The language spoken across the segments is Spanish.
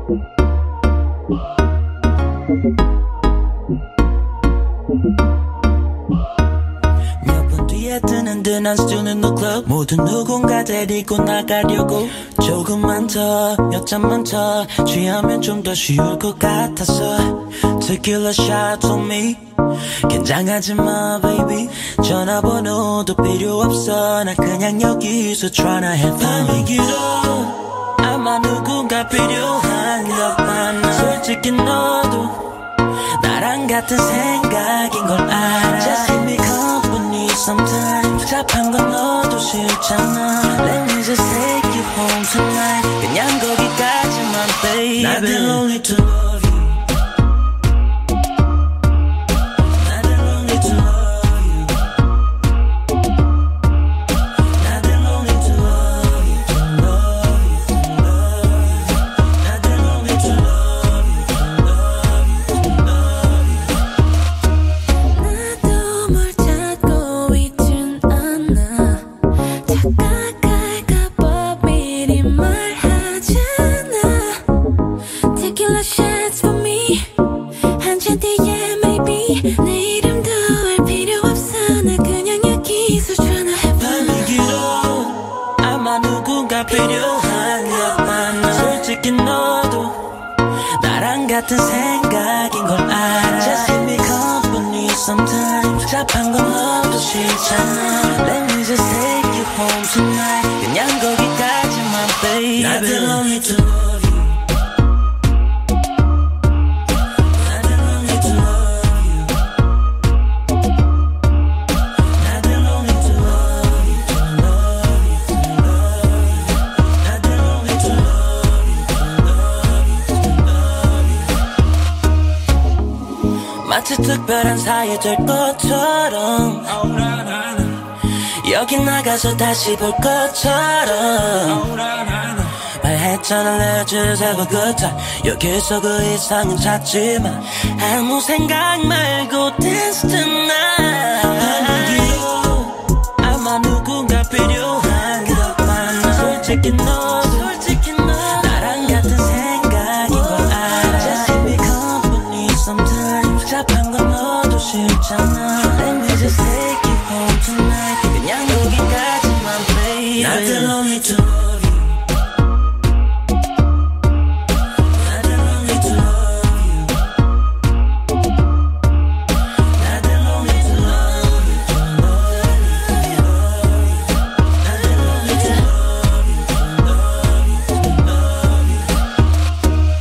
몇 분 뒤에 뜨는 듯 난 still in the club 모두 누군가 데리고 나가려고 조금만 더 몇 잔만 더 취하면 좀 더 쉬울 것 같아서 Tequila shot on me 긴장하지 마 baby 전화번호도 필요 없어 나 그냥 여기서 tryna have fun 밤이 길어 아마 누군가 필요한 것 같아 솔직히 너도 나랑 같은 생각인 걸 알아 Just give me company sometime 복잡한 건 너도 싫잖아 Let me just take you home tonight 그냥 거기까지만 baby Not the only to love you Not the only to love you Not the only to love you to love you to love you Not the only to love you to love you to love you 나도 뭘 찾고 있진 않아 착각할까봐 미리 말하잖아 Tequila shots for me 한 잔 뒤에 maybe 내 이름도 알 필요 없어 나 그냥 여기서 tryna have fun 밤이 길어 아마 누군가 필요한 것 같아 솔직히 너도 나랑 같은 생각인 걸 알아 Just give me company sometime 복잡한 건 너도 싫잖아 Let me just take you home tonight 그냥 거기까지만 baby Not the only to love you Not the only to love you Not the only to love you to love you to love you Not the only to love you to love you to love you 마치 특별한 사이 될 것처럼 여기 나가서 다시 볼 것처럼 말했잖아 let's just have a good time 여기서 그 이상은 찾지마 아무 생각 말고 dance tonight 밤이 길어 아마 누군가 필요한 것 같아 솔직히 너도 나랑 같은 생각인 걸 알아 Just give me company sometime 복잡한 건 너도 싫잖아 Let me just take you home tonight 그냥 여기까지만 baby Not the only to love you Not the only to love you Not the only to love you to love you Not the only to love you to love you to love you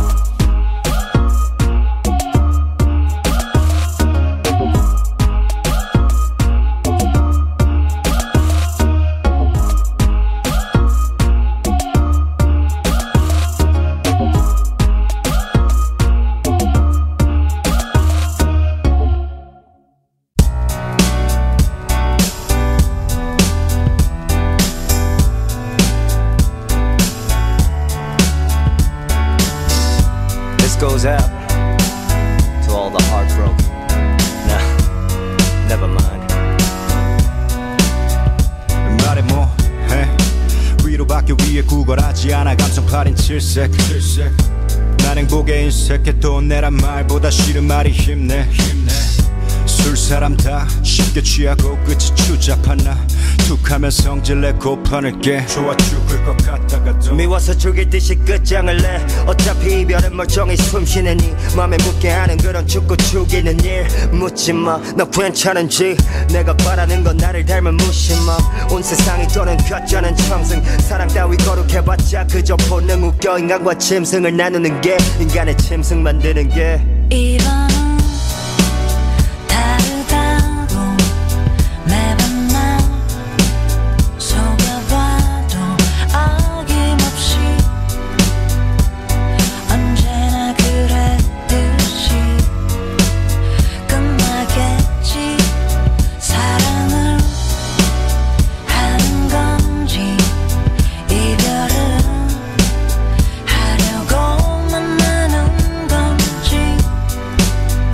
This goes out to all the heartbroken. Nah, never mind. 말해 뭐해 위로받기 위해 구걸하지 않아 감성 팔인 칠색 난 행복에 인색해 돈 내란 말보다 싫은 말이 힘내 술사람 다 쉽게 취하고 끝이 추잡한 나 툭하면 성질내 고판을게 좋아 죽을 것 같다가도 미워서 죽일 듯이 끝장을 내 어차피 이별은 멀쩡히 숨쉬는 네 맘에 묻게 하는 그런 죽고 죽이는 일 묻지마 너 괜찮은지 내가 바라는 건 나를 닮은 무심함 온 세상이 떠는 가짜는 청승 사랑 따위 거룩해봤자 그저 본능 웃겨 인간과 짐승을 나누는 게 인간의 짐승 만드는 게 이번은 다르다고 매번 날 속여봐도 어김없이 언제나 그랬듯이 끝나겠지 사랑을 하는 건지 이별을 하려고 만나는 건지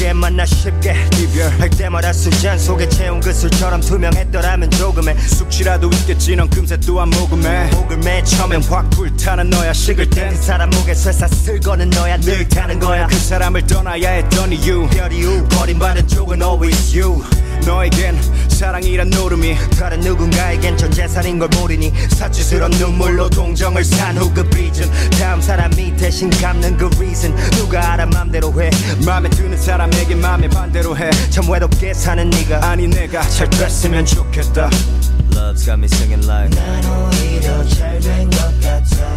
쉽게 만나 쉽게 이별할 때마다 술잔 속에 채운 그 술처럼 투명했더라면 조금의 숙취라도 있겠지 넌 금세 또한 모금해 목을 맨 처음엔 확 불타는 너야 식을 땐 그 사람 목에 쇠사슬 거는 너야 늘 타는 거야 그 사람을 떠나야 했던 이유 별 이유 버림받은 쪽은 always you 너에겐 사랑이란 노름이 다른 누군가에겐 전 재산인 걸 모르니 사치스러운 눈물로 동정을 산 후 그 빚은 다음 사람이 대신 갚는 그 reason 누가 알아 맘대로 해 맘에 드는 사람에게 맘에 반대로 해 참 외롭게 사는 네가 아니 내가 잘 됐으면 좋겠다 Love's got me singing like 난 오히려 잘 된 것 같아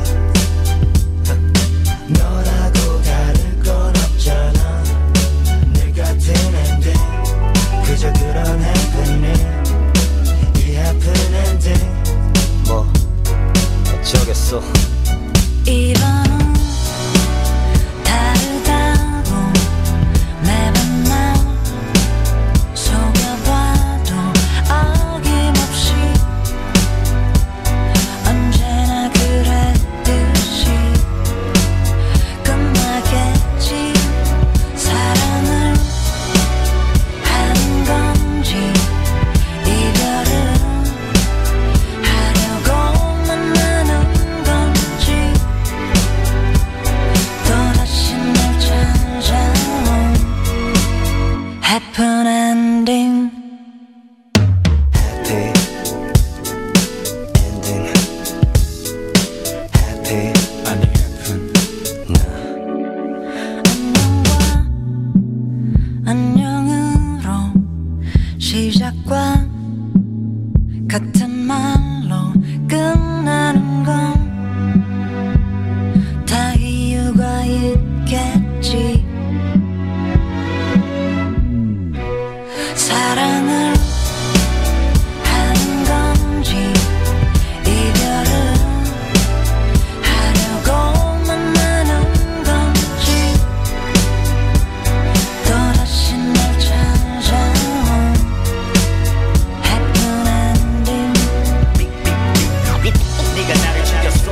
너라고 다를 건 없잖아 늘 같은 엔딩 그저 그런 happening 이 happen ending 뭐 어쩌겠어 이번은 다르다고 매번 날 속여봐도 어김없이 언제나 그랬듯이 끝나겠지 사랑을 하는 건지 이별을 하려고 만나는 건지 또다시 날 찾아온 happen ending happy ending happy 아니 happen 안녕과 안녕으로 시작과 같은 말로 끝나는 건 다 이유가 있겠지 사랑을 하는 건지 이별을 하려고 만나는 건지 또다시 날 찾아온 happen ending 네가 나를 죽였어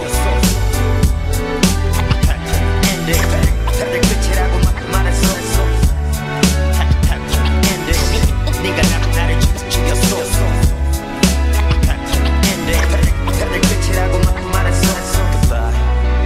ending 다들 끝이라고 막 말했어 ending 네가 나를 죽였어 ending 다들 끝이라고 막 말했어 goodbye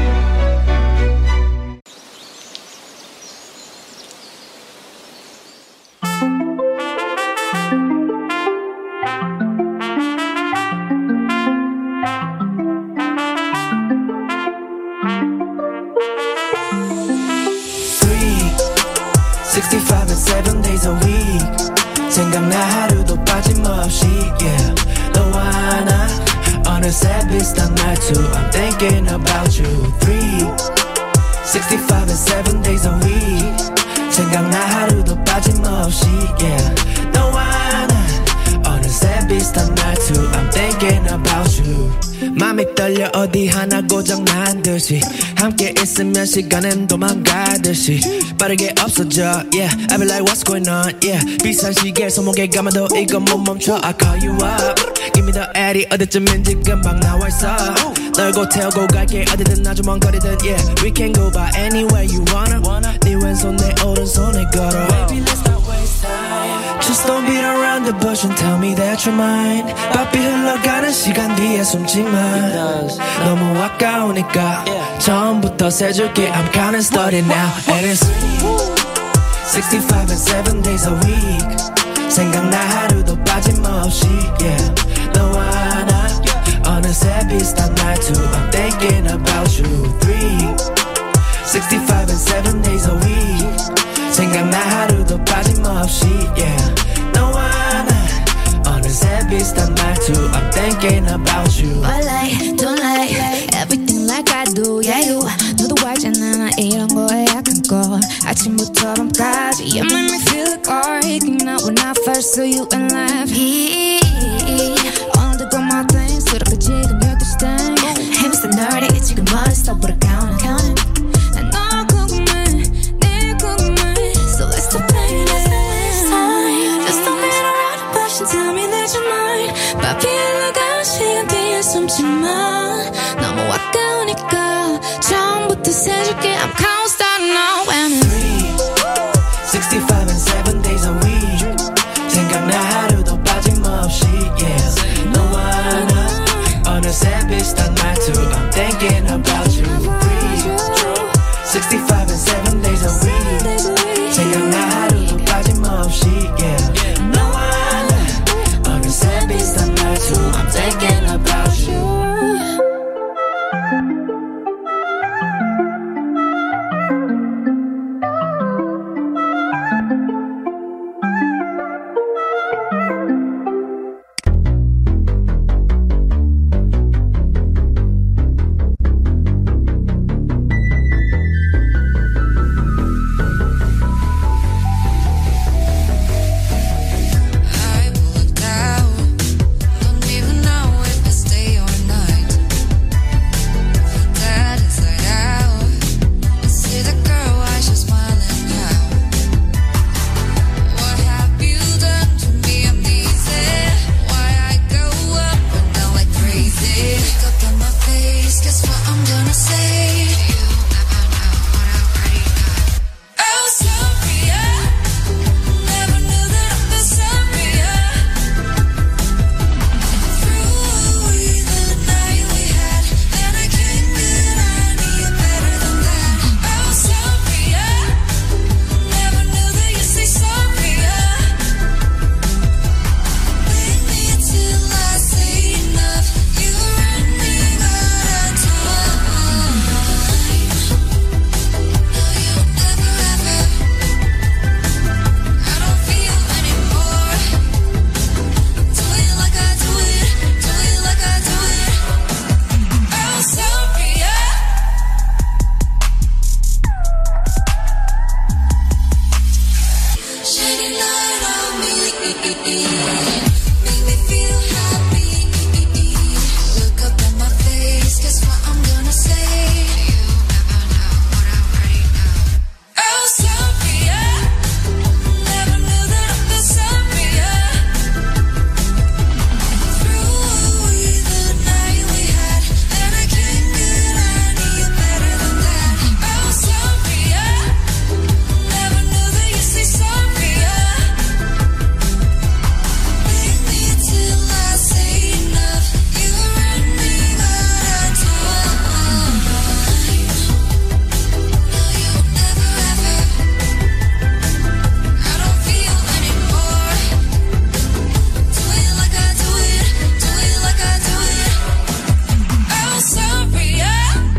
Three, 65 and 7 days a week 생각나 하루도 빠짐없이 yeah. 너와 나 어느새 비슷한 말투 I'm thinking about you 3, 65 and 7 days a week 생각나 하루도 빠짐없이 yeah. 너와 나 어느새 비슷한 말투 I'm thinking about you 맘이 떨려 어디 하나 고장난 듯이 함께 있으면 시간은 도망가듯이 빠르게 없어져 yeah I be like what's going on yeah 비싼 시계 손목에 감아도 이건 못 멈춰 I call you up Give me the addy 어디쯤인지 금방 나와있어 널 곧 태우고 갈게 어디든 아주 먼 거리든 yeah We can go by anywhere you wanna 네 왼손 내 오른손에 걸어 Baby let's not waste time Just don't beat around the bush and tell me that you're mine 바삐 흘러가는 시간 뒤에 숨지마 너무 아까우니까 처음부터 세줄게 I'm counting starting now And it's 65 and 7 days a week 생각나 하루도 빠짐없이 yeah. 너와 나 어느새 비슷한 말투 I'm thinking about you 3, 65 and 7 days a week 생각나 하루도 빠짐없이 yeah. 너와 나 어느새 비슷한 말투 I'm thinking about you I like, don't like everything like I do yeah you 너도 알잖아 나 이런 거에 약한 걸 아침부터 밤까지 You make me feel like alright Now when I first saw you in life 오늘도 got my things 그렇게 지금 12시 땡 Hamster nerdy 지금 머리 stop보다 counting 난 너무 궁금해 네 궁금해 So let's stop playing this time Just don't beat around the bush and tell me that you're mine 바삐 흘러가는 시간 뒤에 숨지마 너무 아까우니까 처음부터 세줄게 I'm counting starting now and 3, 65 and shining light on me. Make me feel happy. Look up at my face, guess what I'm gonna say? Do you ever know what I already know? Oh, Sophia, never knew that I'd be Sophia. Through the night we had, and I can't get any better than that. Oh, Sophia, never knew that you say Sophia. Leave me till I say enough. You're running out of time. No, you'll never ever. I don't feel anymore. Do it like I do it. Do it like I do it. Oh, Sophia.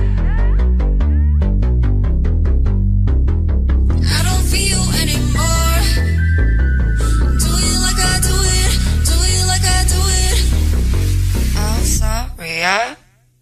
I don't feel anymore. Do it like I do it. Do it like I do it. Oh, Sophia.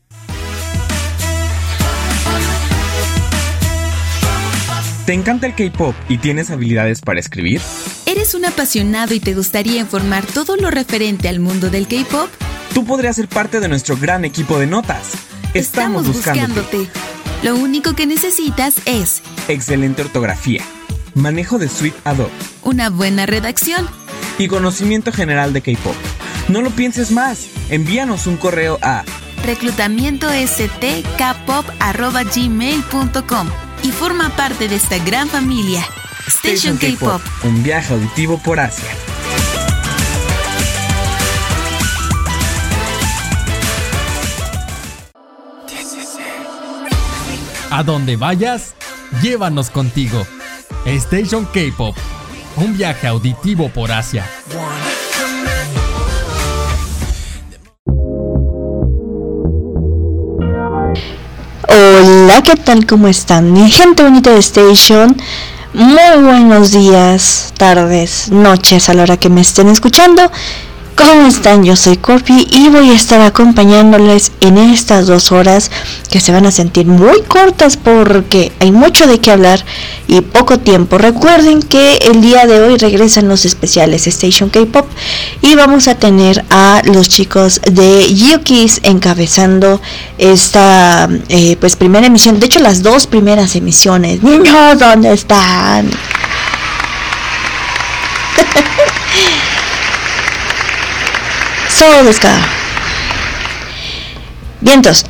¿Te encanta el K-pop y tienes habilidades para escribir? ¿Eres un apasionado y te gustaría informar todo lo referente al mundo del K-pop? Tú podrías ser parte de nuestro gran equipo de notas. Estamos buscándote. Lo único que necesitas es Excelente ortografía, manejo de Suite Adobe una buena redacción. y conocimiento general de K-pop. No lo pienses más. Envíanos un correo a reclutamientostkpop@gmail.com y forma parte de esta gran familia. Station K-pop. Un viaje auditivo por Asia. A donde vayas, llévanos contigo. Station K-pop, un viaje auditivo por Asia. Hola, ¿qué tal? ¿Cómo están? Mi gente bonita de Station. Muy buenos días, tardes, noches a la hora que me estén escuchando. ¿Cómo están? Yo soy Corpi y voy a estar acompañándoles en estas 2 horas que se van a sentir muy cortas porque hay mucho de qué hablar y poco tiempo. Recuerden que el día de hoy regresan los especiales Station K-pop y vamos a tener a los chicos de Yukis encabezando esta pues primera emisión. De hecho, las 2 primeras emisiones. Niños, ¿dónde están? Descarga. Vientos.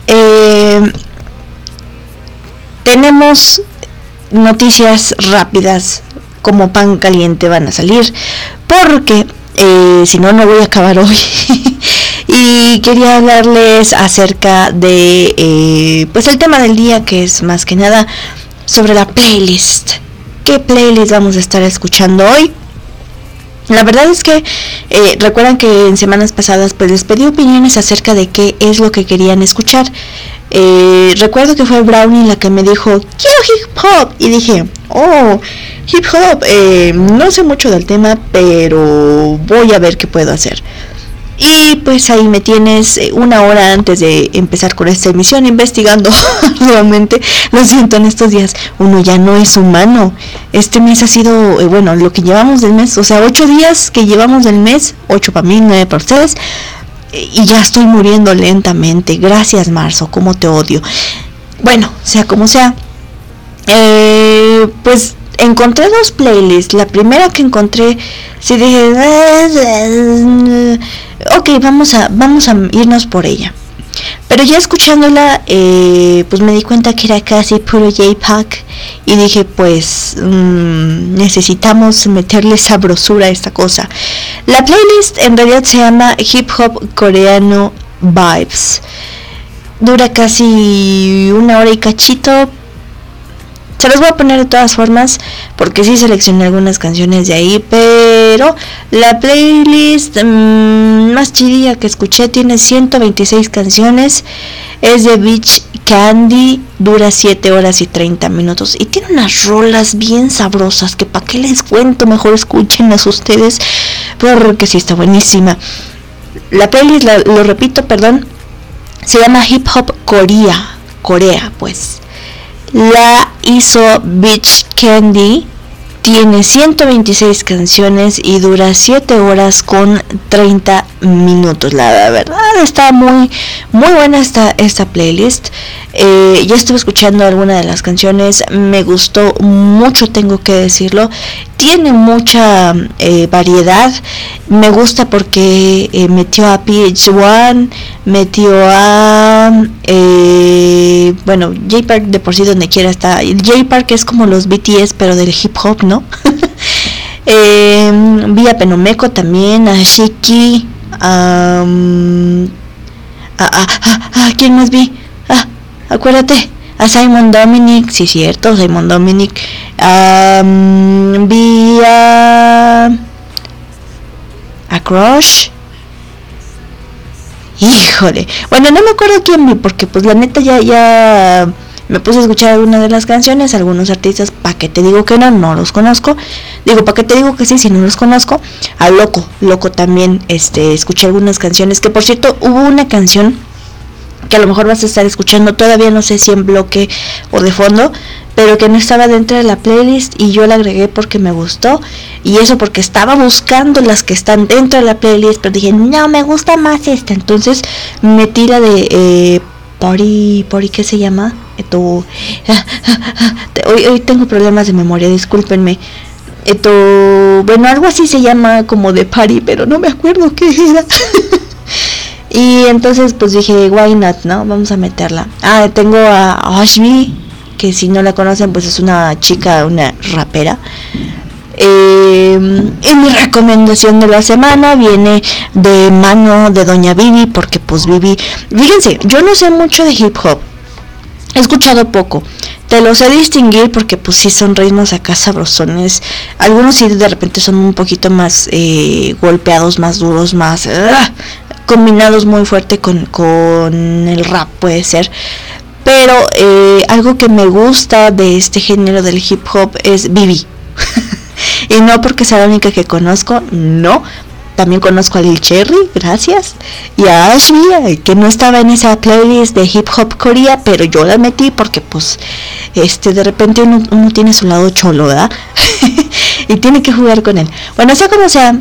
Tenemos noticias rápidas como pan caliente van a salir porque si no voy a acabar hoy. Y quería hablarles acerca de pues el tema del día, que es más que nada sobre la playlist. ¿Qué playlist vamos a estar escuchando hoy? La verdad es que recuerdan que en semanas pasadas pues les pedí opiniones acerca de qué es lo que querían escuchar. Recuerdo que fue Brownie la que me dijo quiero hip hop y dije hip hop, no sé mucho del tema, pero voy a ver qué puedo hacer. Y pues ahí me tienes 1 hora antes de empezar con esta emisión investigando nuevamente. Lo siento, en estos días uno ya no es humano. Este mes ha sido, bueno, lo que llevamos del mes, o sea, 8 días que llevamos del mes, 8 para mí, 9 para ustedes, y ya estoy muriendo lentamente. Gracias, marzo, cómo te odio. Bueno, sea como sea, pues encontré 2 playlists. La primera que encontré, sí dije, ok, vamos a irnos por ella. Pero ya escuchándola, pues me di cuenta que era casi puro J-Pop y dije, pues necesitamos meterle sabrosura a esta cosa. La playlist en realidad se llama Hip Hop Coreano Vibes. Dura casi 1 hora y cachito. Se los voy a poner de todas formas porque sí seleccioné algunas canciones de ahí, pero la playlist más chidilla que escuché tiene 126 canciones, es de Beach Candy, dura 7 horas y 30 minutos y tiene unas rolas bien sabrosas que para qué les cuento, mejor escúchenlas ustedes porque sí está buenísima. La playlist, lo repito, perdón, se llama Hip Hop Corea pues. La hizo Beach Candy tiene 126 canciones y dura 7 horas con 30 minutos. La verdad está muy buena esta playlist. Ya estuve escuchando alguna de las canciones, me gustó mucho, tengo que decirlo. Tiene mucha variedad. Me gusta porque metió a PH1, metió a bueno, Jay Park de por sí donde quiera está. Jay Park es como los BTS pero del hip hop, ¿no? Vi a Penomeco también, a Shiki, ¿quién más vi? Acuérdate, a Simon Dominic, sí cierto, Simon Dominic. Vi a Crush. Híjole, bueno, no me acuerdo quién vi, porque pues la neta ya me puse a escuchar algunas de las canciones, algunos artistas, pa' que te digo que no los conozco. Digo, pa' que te digo que sí, si no los conozco. A Loco también, escuché algunas canciones, que por cierto, hubo una canción que a lo mejor vas a estar escuchando, todavía no sé si en bloque o de fondo, pero que no estaba dentro de la playlist y yo la agregué porque me gustó, y eso porque estaba buscando las que están dentro de la playlist, pero dije, no, me gusta más esta, entonces metí la de Party, ¿qué se llama? Hoy tengo problemas de memoria, discúlpenme. Bueno, algo así se llama como de Party, pero no me acuerdo qué era. Y entonces pues dije, why not, ¿no? Vamos a meterla. Tengo a Ashby, que si no la conocen pues es una chica, una rapera. Y mi recomendación de la semana viene de mano de Doña Vivi, porque pues Vivi, fíjense, yo no sé mucho de hip hop, he escuchado poco, te lo sé distinguir porque pues sí son ritmos acá sabrosones, algunos sí de repente son un poquito más golpeados, más duros, más combinados muy fuerte con el rap puede ser, pero algo que me gusta de este género del hip hop es Vivi. Y no porque sea la única que conozco, no, también conozco a Lil Cherry, gracias, y a Ashley, que no estaba en esa playlist de Hip Hop Korea, pero yo la metí porque pues de repente uno tiene su lado cholo, ¿verdad? Y tiene que jugar con él. Bueno, sea como sea,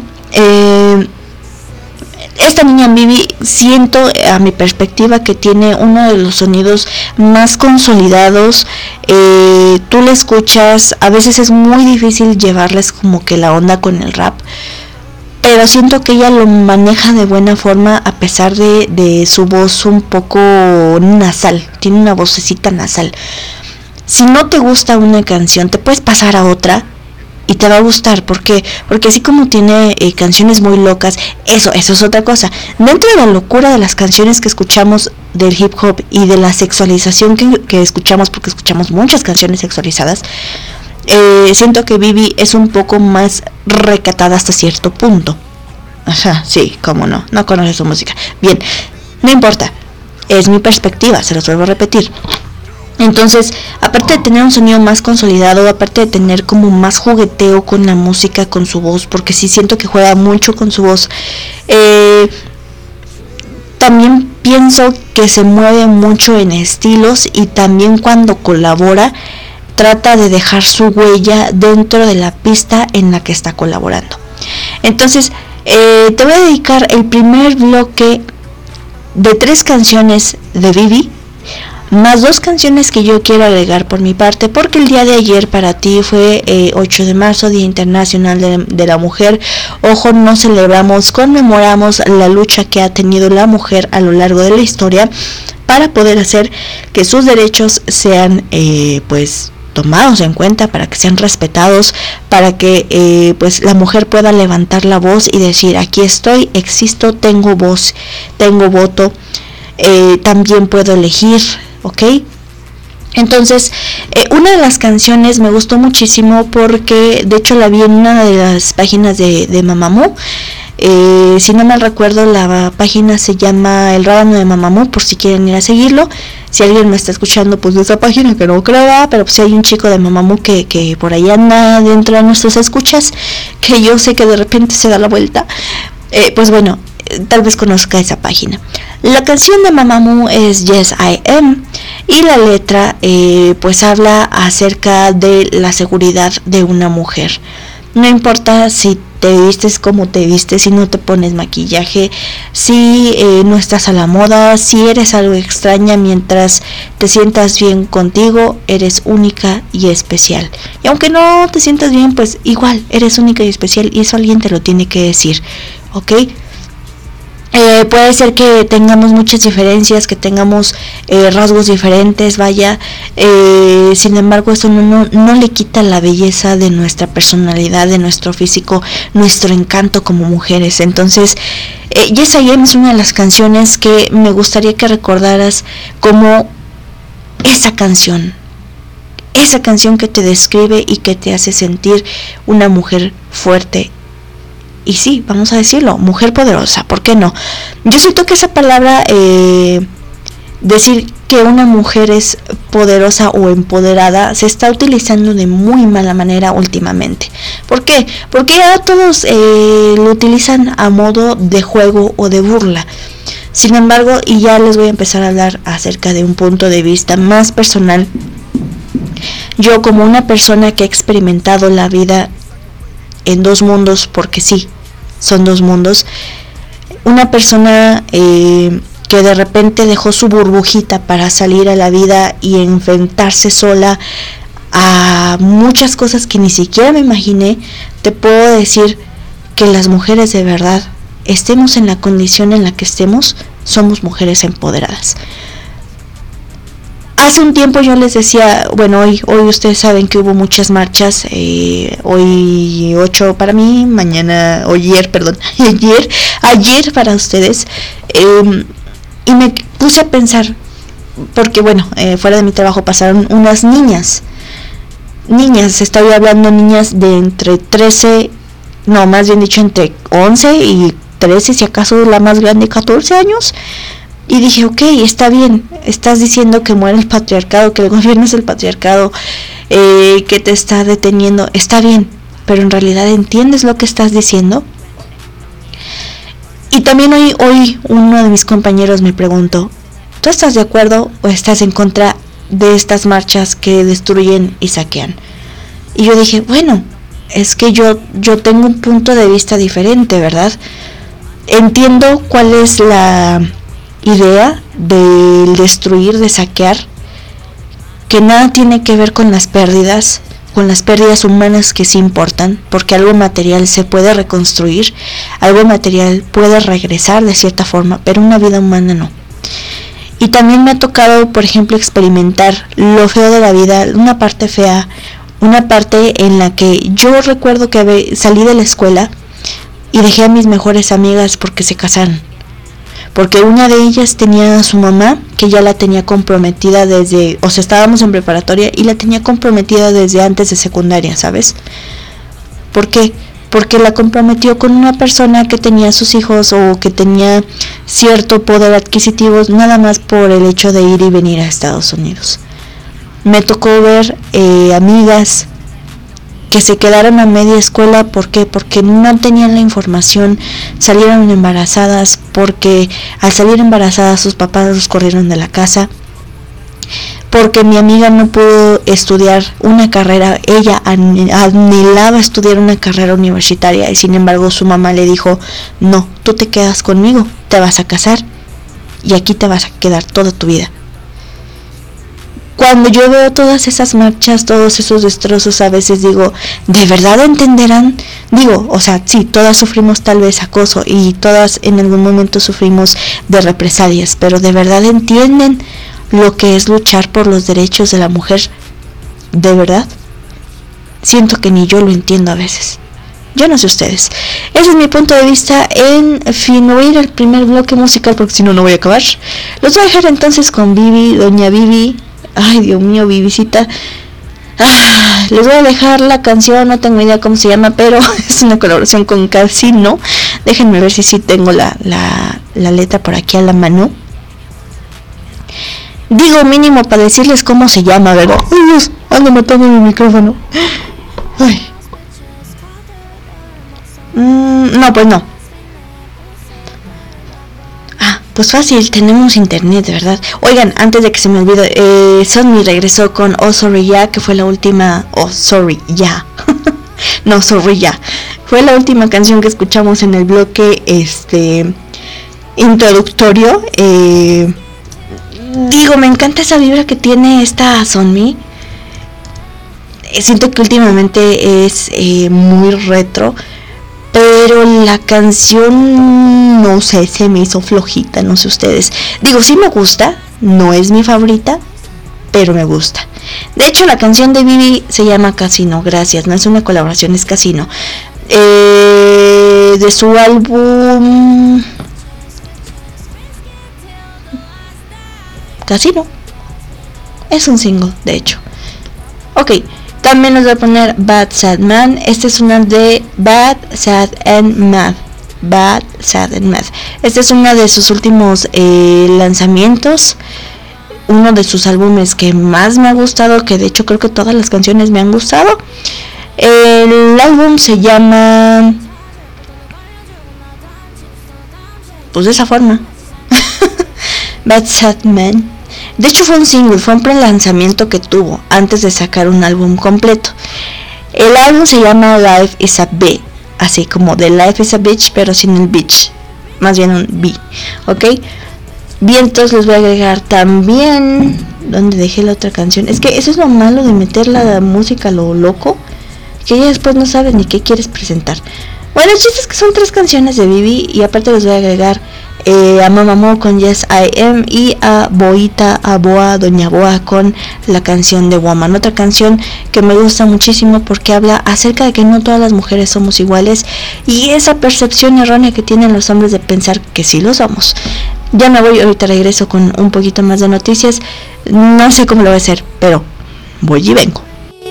esta niña Vivi, siento a mi perspectiva que tiene uno de los sonidos más consolidados. Tú la escuchas, a veces es muy difícil llevarles como que la onda con el rap, pero siento que ella lo maneja de buena forma a pesar de su voz un poco nasal, tiene una vocecita nasal. Si no te gusta una canción, te puedes pasar a otra y te va a gustar, porque así como tiene canciones muy locas, eso es otra cosa. Dentro de la locura de las canciones que escuchamos del hip hop y de la sexualización que escuchamos, porque escuchamos muchas canciones sexualizadas, siento que Vivi es un poco más recatada hasta cierto punto. Ajá, sí, cómo no conoces su música. Bien, no importa, es mi perspectiva, se los vuelvo a repetir. Entonces, aparte de tener un sonido más consolidado, aparte de tener como más jugueteo con la música, con su voz, porque sí siento que juega mucho con su voz, también pienso que se mueve mucho en estilos, y también cuando colabora trata de dejar su huella dentro de la pista en la que está colaborando. Entonces, te voy a dedicar el primer bloque de 3 canciones de Vivi, más 2 canciones que yo quiero agregar por mi parte, porque el día de ayer para ti fue 8 de marzo, Día Internacional de la Mujer. Ojo, no celebramos, conmemoramos la lucha que ha tenido la mujer a lo largo de la historia para poder hacer que sus derechos sean pues tomados en cuenta, para que sean respetados, para que pues la mujer pueda levantar la voz y decir, aquí estoy, existo, tengo voz, tengo voto, también puedo elegir, ¿ok? Entonces, una de las canciones me gustó muchísimo porque de hecho la vi en una de las páginas de Mamamoo. Si no mal recuerdo, la página se llama El Rábano de Mamamoo, por si quieren ir a seguirlo. Si alguien me está escuchando pues de esa página, que no creo, pero pues si hay un chico de Mamamoo que por ahí anda dentro de nuestras escuchas, que yo sé que de repente se da la vuelta, pues bueno, tal vez conozca esa página. La canción de Mamamoo es Yes I Am, y la letra pues habla acerca de la seguridad de una mujer. No importa si te vistes como te vistes, si no te pones maquillaje, si no estás a la moda, si eres algo extraña, mientras te sientas bien contigo, eres única y especial. Y aunque no te sientas bien, pues igual eres única y especial, y eso alguien te lo tiene que decir, ¿ok? Puede ser que tengamos muchas diferencias, que tengamos rasgos diferentes, vaya, sin embargo eso no le quita la belleza de nuestra personalidad, de nuestro físico, nuestro encanto como mujeres. Entonces, Yes I Am es una de las canciones que me gustaría que recordaras como esa canción que te describe y que te hace sentir una mujer fuerte. Y sí, vamos a decirlo, mujer poderosa, ¿por qué no? Yo siento que esa palabra, decir que una mujer es poderosa o empoderada, se está utilizando de muy mala manera últimamente. ¿Por qué? Porque ya todos lo utilizan a modo de juego o de burla. Sin embargo, y ya les voy a empezar a hablar acerca de un punto de vista más personal, yo como una persona que ha experimentado la vida en dos mundos, porque sí, son dos mundos, una persona que de repente dejó su burbujita para salir a la vida y enfrentarse sola a muchas cosas que ni siquiera me imaginé, te puedo decir que las mujeres de verdad, estemos en la condición en la que estemos, somos mujeres empoderadas. Hace un tiempo yo les decía, bueno, hoy ustedes saben que hubo muchas marchas, hoy 8 para mí, ayer para ustedes, y me puse a pensar, porque bueno, fuera de mi trabajo pasaron unas niñas, estoy hablando niñas de entre 11 y 13, si acaso la más grande 14 años, y dije, ok, está bien, estás diciendo que muere el patriarcado, que el gobierno es el patriarcado, que te está deteniendo, está bien, pero en realidad ¿entiendes lo que estás diciendo? Y también hoy uno de mis compañeros me preguntó, ¿tú estás de acuerdo o estás en contra de estas marchas que destruyen y saquean? Y yo dije, bueno, es que yo tengo un punto de vista diferente, ¿verdad? Entiendo cuál es la idea del destruir, de saquear, que nada tiene que ver con las pérdidas humanas que sí importan, porque algo material se puede reconstruir, algo material puede regresar de cierta forma, pero una vida humana no. Y también me ha tocado, por ejemplo, experimentar lo feo de la vida, una parte fea, una parte en la que yo recuerdo que salí de la escuela y dejé a mis mejores amigas porque se casaron. Porque una de ellas tenía a su mamá, que ya la tenía comprometida estábamos en preparatoria y la tenía comprometida desde antes de secundaria, ¿sabes? ¿Por qué? Porque la comprometió con una persona que tenía sus hijos o que tenía cierto poder adquisitivo, nada más por el hecho de ir y venir a Estados Unidos. Me tocó ver amigas que se quedaron a media escuela. ¿Por qué? Porque no tenían la información, salieron embarazadas, porque al salir embarazadas sus papás los corrieron de la casa, porque mi amiga no pudo estudiar una carrera, ella anhelaba estudiar una carrera universitaria y sin embargo su mamá le dijo, no, tú te quedas conmigo, te vas a casar y aquí te vas a quedar toda tu vida. Cuando yo veo todas esas marchas, todos esos destrozos, a veces digo, ¿de verdad entenderán? Sí, todas sufrimos tal vez acoso y todas en algún momento sufrimos de represalias, pero ¿de verdad entienden lo que es luchar por los derechos de la mujer? ¿De verdad? Siento que ni yo lo entiendo a veces. Yo no sé ustedes. Ese es mi punto de vista. En fin, me voy a ir al primer bloque musical porque si no, no voy a acabar. Los voy a dejar entonces con Vivi, doña Vivi. Ay, Dios mío, Vivisita. Les voy a dejar la canción, no tengo idea cómo se llama, pero es una colaboración con Casino. Déjenme ver si sí tengo la letra por aquí a la mano. Digo mínimo para decirles cómo se llama, ¿verdad? Ay, Dios, ando matando mi micrófono. Ay. No, pues no. Pues fácil, tenemos internet, ¿verdad? Oigan, antes de que se me olvide, Sunmi regresó con Oh Sorry Ya, que fue la última... Oh Sorry Ya. No, Sorry Ya. Fue la última canción que escuchamos en el bloque introductorio. Digo, me encanta esa vibra que tiene esta Sunmi. Siento que últimamente es muy retro, pero la canción, no sé, se me hizo flojita, no sé ustedes. Digo, sí me gusta, no es mi favorita, pero me gusta. De hecho, la canción de Vivi se llama Casino, gracias, no es una colaboración, es Casino. De su álbum Casino. Es un single, de hecho. Ok, también nos voy a poner Bad Sad Man. Esta es una de Bad, Sad and Mad. Bad, Sad and Mad. Este es uno de sus últimos lanzamientos. Uno de sus álbumes que más me ha gustado, que de hecho creo que todas las canciones me han gustado. El álbum se llama... pues de esa forma. Bad Sad Man. De hecho fue un single, fue un pre-lanzamiento que tuvo antes de sacar un álbum completo. El álbum se llama Life is a B, así como The Life is a Bitch, pero sin el bitch, más bien un B, ¿ok? Bien, entonces les voy a agregar también... ¿Dónde dejé la otra canción? Es que eso es lo malo de meter la música a lo loco, que ya después no sabes ni qué quieres presentar. Bueno, el chiste es que son 3 canciones de Vivi, y aparte les voy a agregar a Mamamoo con Yes I Am, y a Boita, a Boa, Doña Boa con la canción de Woman. Otra canción que me gusta muchísimo porque habla acerca de que no todas las mujeres somos iguales, y esa percepción errónea que tienen los hombres de pensar que sí lo somos. Ya me voy, ahorita regreso con un poquito más de noticias. No sé cómo lo voy a hacer, pero voy y vengo.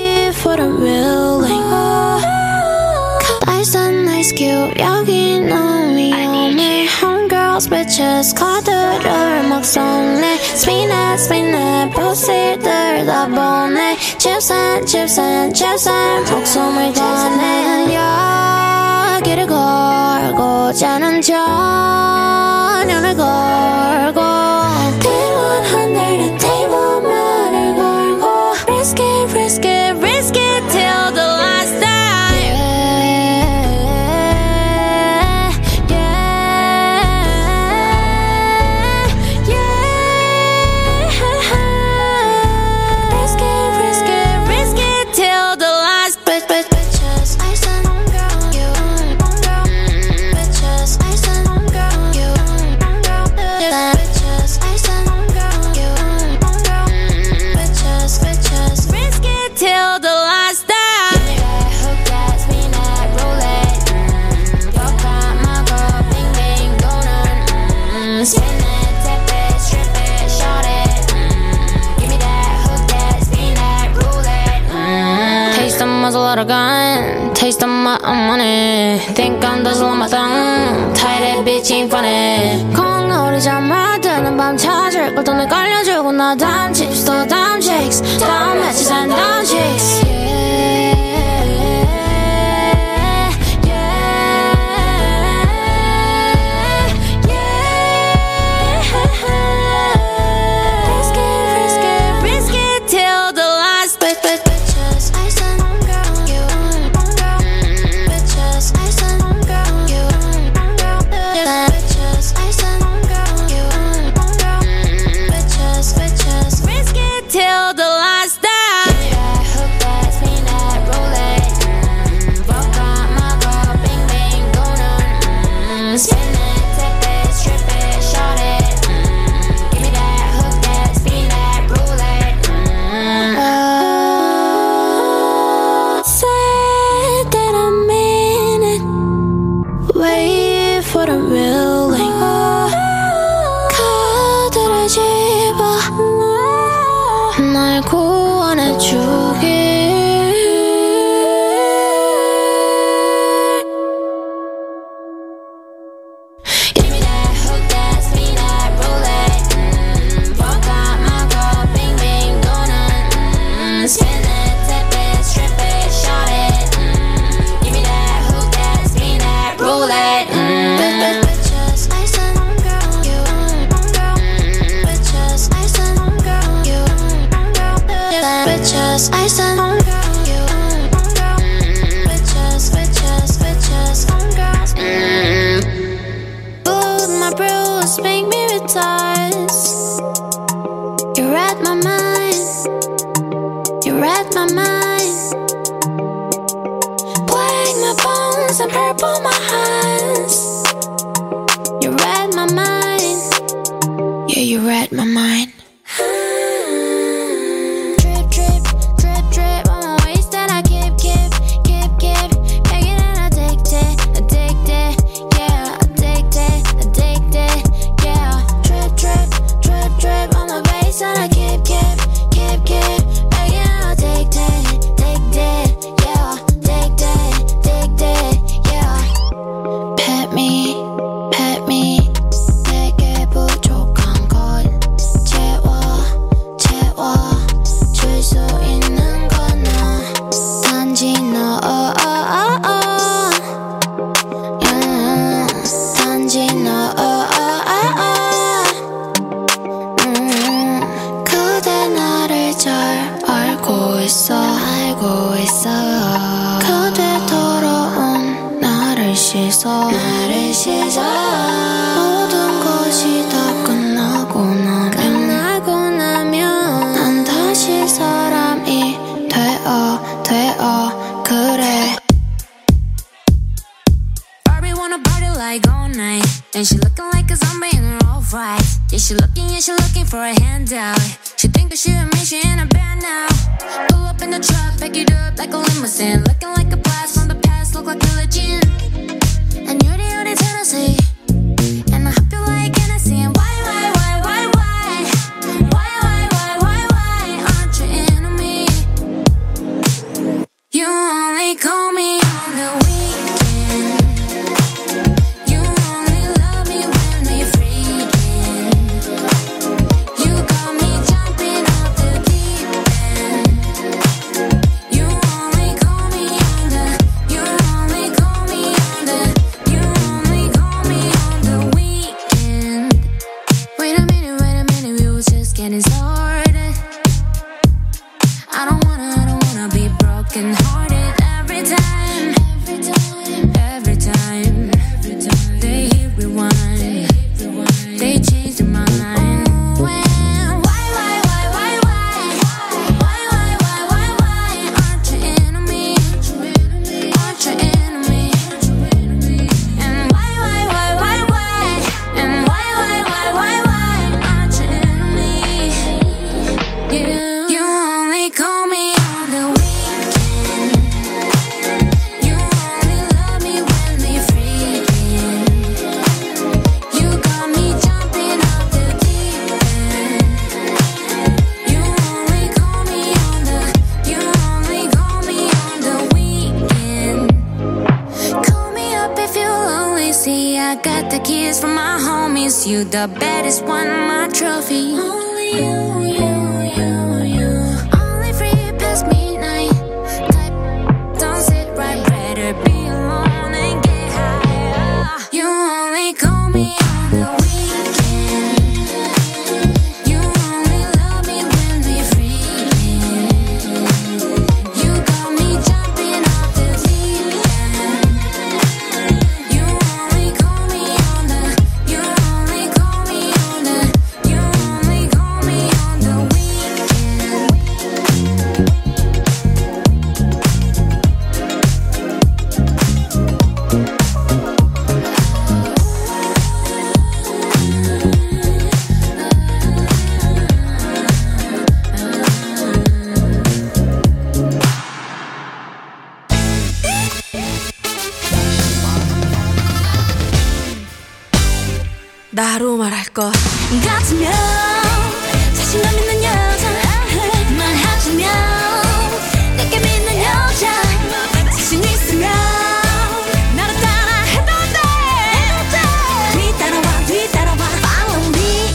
Bitches 카드를 막 쏟네 Spin it 보스들 다 보내 칩산 목숨을 거네 여기를 걸고 자는 전열을 걸고 T100 테이블만을 걸고 Risk it till the last day Taste of my money Think I'm the slow my tongue Tight that bitch ain't funny 콩놀이 잠만 드는 밤 찾을 걸 돈을 걸려주고 나 다음 chips 또 다음 chicks 다음 matches and 다음 chicks Risk it till the last bitches I said till the last day. Give me that hook that's me hypnotized. You read my mind. You read my mind. Black my bones and purple my hands. You read my mind. Yeah, you read my mind. Drip, drip, drip, drip on my waist that I keep, begging and addicted, yeah, addicted, yeah. Drip, drip, drip, drip on my waist that I keep, begging and addicted, yeah, addicted, yeah. Pet me, 내게 부족한 건 채워줄 수 있는 건 너, 단지 너, 단지 너, 그대 나를 잘 알고 있어. 그대 돌아온 나를 씻어. 모든 것이 다 끝나고 나면 난 다시 사람이 되어 그래. Barbie wanna party like all night, and she looking like a zombie in her all right. Yeah, she looking for a handout. She think that she and me, she in a band now. Pull up in the truck, pick it up like a limousine, looking like a blast from the past, look like a legend. And you're the only Tennessee, and I hope you like Hennessy. And why aren't you into me? You only call me on the weekend. You only love me when we're freaking. You got me jumping off the deep end. You only call me on the weekend. Wait a minute, we was just getting started. I don't wanna be broken hearted every time. They hit rewind, they change their mind. Why aren't you into me? And why aren't you into me? You only call me on the weekend. You only love me when we're freaking. You got me jumping off the deep end. You only call me on the weekend. Call me up if you're lonely. See, I got the keys from my homies. You the baddest one, my trophy. Only you. Only free past midnight. Type, don't sit right, better be alone and get high. You only call me on the weekend. You only love me when we're freaking. You got me jumping off the deep end. You only call me on the 나로 말할 것 같으면 자신감 있는 여자 말하자면 내게 믿는 여자 자신 있으면 나를 따라 해도 돼 뒤따라와 follow me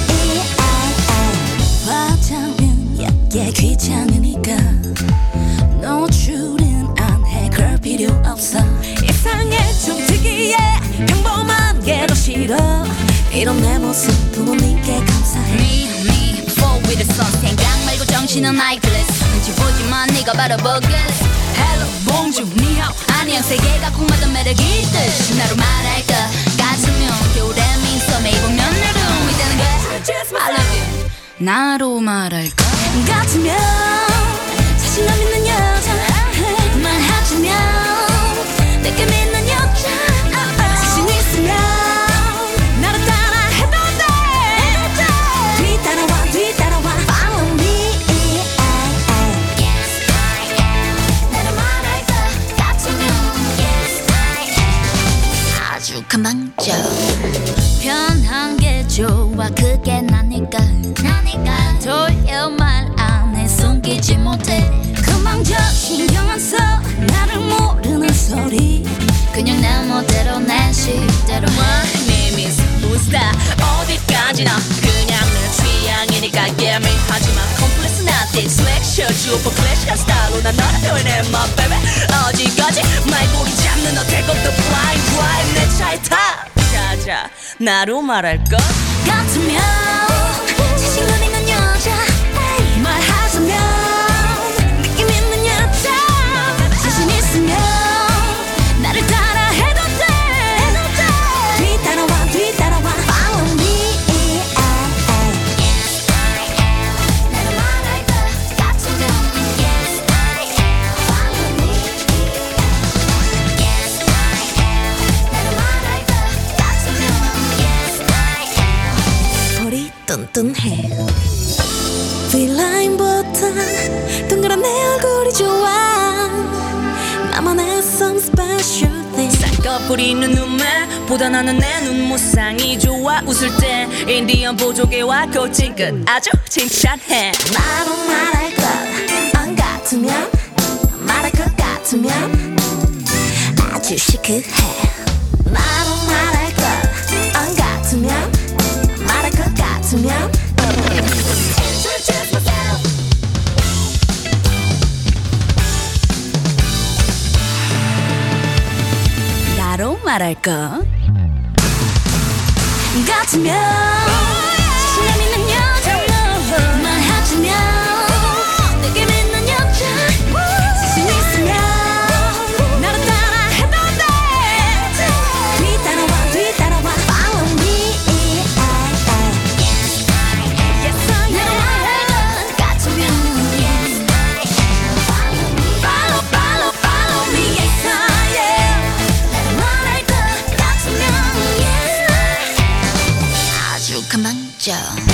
화장은 얇게 귀찮으니까 노출은 안 해 그럴 필요 없어 이상해 좀 특이해 평범한 게 더 싫어 이런 내 모습 부모님께 감사해 Me before with the sun 생각 말고 정신은 아이클래스 눈치 보지만 네가 바로 버글레스 Hello bonjour 니하오 안녕 세계가 꿈마다 매력이 있듯이 나로 말할 것 같으면 겨울에 미소 매일 보면 여름 이때는 게 나로 말할까? 같으면 자신감 있는 여자 말하자면 내게 믿는 여자 자신 있으면 나를 따라 해도 돼 뒤따라와 Follow me Yes I am 나로 말할까 같으면 Yes I am 아주 가망져 편한 게 좋아 그게 나니까 돌려 말 안 해 숨기지 못해 그망저 신경 안 써 나를 모르는 소리 그냥 내 멋대로 내 식대로 My name is Busta 어디까지나 그냥 내 취향이니까 예민하지만 컴플렉스 나한테 스웩셔 주오퍼 클래식한 스타일로 난 너를 표현해 my baby 어디까지 말고기 잡는 너 take up the fly drive 내 차에 타 자자 나로 말할까? 같으면 자신감 있는 여자 말하자면 느낌 있는 여자 자신 있으면 나를 따라 해도 돼 뒤따라와 Follow me Yes I am 나로 말할까 같으면 Yes I am Follow me Yes I am 나로 말할까 같으면 Yes I am 볼이 뚠뚠해 V라인보다 동그란 내 얼굴이 좋아 나만의 some special thing 쌍꺼풀이는 눈매 보다 나는 내 눈무쌍이 좋아 웃을 때 인디언 보조개와 코칭끝 아주 칭찬해 나로 말할 것 안 같으면 말할 것 같으면 아주 시크해 나로 말할 것 안 같으면 말할 것 같으면 Introduce myself 나로 말할까? 같으면 자신감 있는 여자 말하자면 내게 믿는 여자 자신 있으면 나를 따라 해도 돼 뒤따라와 Follow me Yes I am Yes I am 나로 말할 것 같으면 Yes I am Follow me Follow me Yes I am 나로 말할 것 같으면 Yes I am 아주 가망져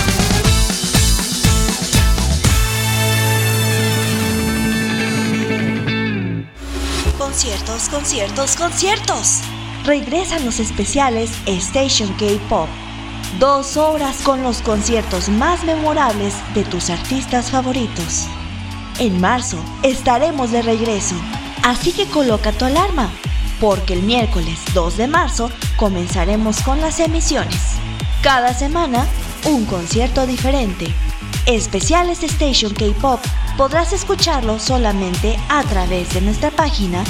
Conciertos. Regresan los especiales Station K-Pop. 2 horas con los conciertos más memorables de tus artistas favoritos. En marzo estaremos de regreso, así que coloca tu alarma, porque el miércoles 2 de marzo comenzaremos con las emisiones. Cada semana, un concierto diferente. Especiales Station K-Pop podrás escucharlo solamente a través de nuestra página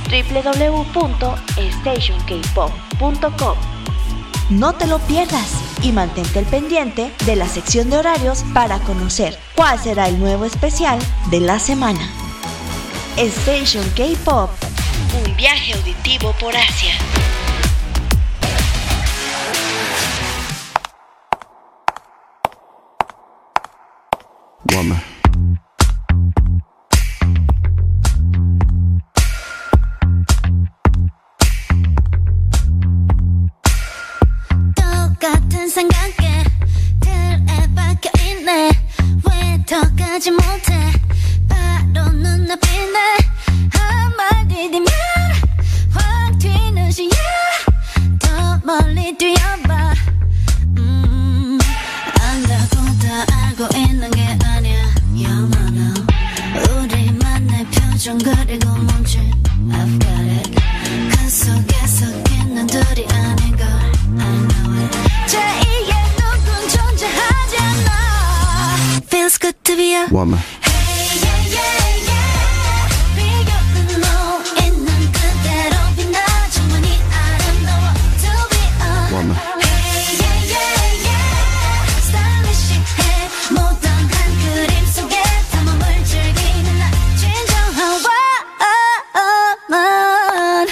www.stationkpop.com. No te lo pierdas y mantente al pendiente de la sección de horarios para conocer cuál será el nuevo especial de la semana. Station K-Pop, un viaje auditivo por Asia. Woman. 똑같은 생각에 틀에 박혀있네 왜 더 가지 못해 바로 눈앞이네 한마디 뒤면 확 튀는 시야 더 멀리 뛰어봐 안다고 다 알고 있는 게 아니야 You know 우리만의 표정 그리고 멈출 I've got it 그 속에서 있는 둘이 아닌 걸 I know it 제2의 누군 존재하지 않아 Feels good to be a Woman. Hey yeah yeah yeah 비교는 너 있는 그대로 빛나 충분히 아름다워 To be a Woman. Hey yeah yeah yeah Stylish해 모던 한 그림 속에 탐험을 즐기는 나 진정한 woman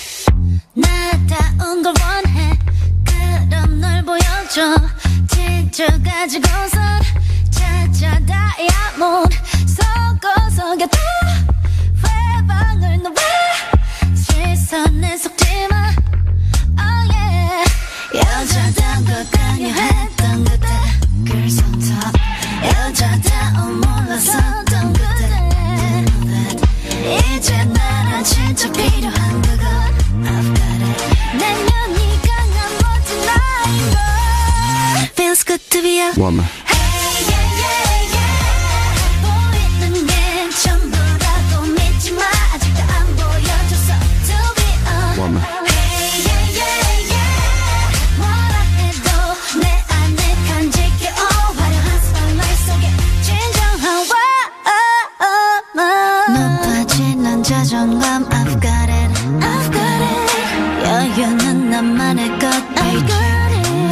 나다운 걸 원해 그럼 널 보여줘 빛을 가지고선 찾아 다이아몬드 섞어서 곁에 회방을 놓아 시선에 속지마 oh yeah 여자다운 것 강요했던 그때 Girls on top 여자다운 몰랐었던 그때 이제 나랑 진짜 필요한 그건 I've got it 내 눈이 강한 멋진 나인 걸 Feels good to be a woman. Hey yeah yeah yeah 보이는 게 전부 다도 믿지 마 아직도 안 보여줬어 To be a woman. Hey yeah yeah yeah 뭐라 해도 내 안에 간직해 화려한 spotlight 속에 진정한 높아지는 자존감 I've got it I've got it 여유는 나만의 것 I've got it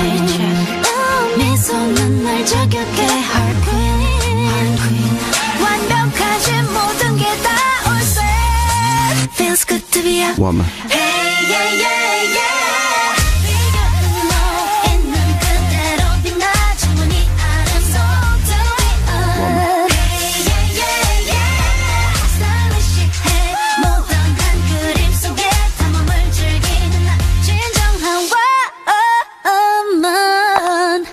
미소는 날 저격해 Heart Queen 완벽하지 모든 게 다 올세 Feels good to be a woman. Hey yeah yeah yeah 비교는 너 있는 그대로 빛나 충분히 아름다워 To be a Hey yeah yeah yeah Stylish해 모던 한 그림 속에 탐험을 즐기는 나 진정한 woman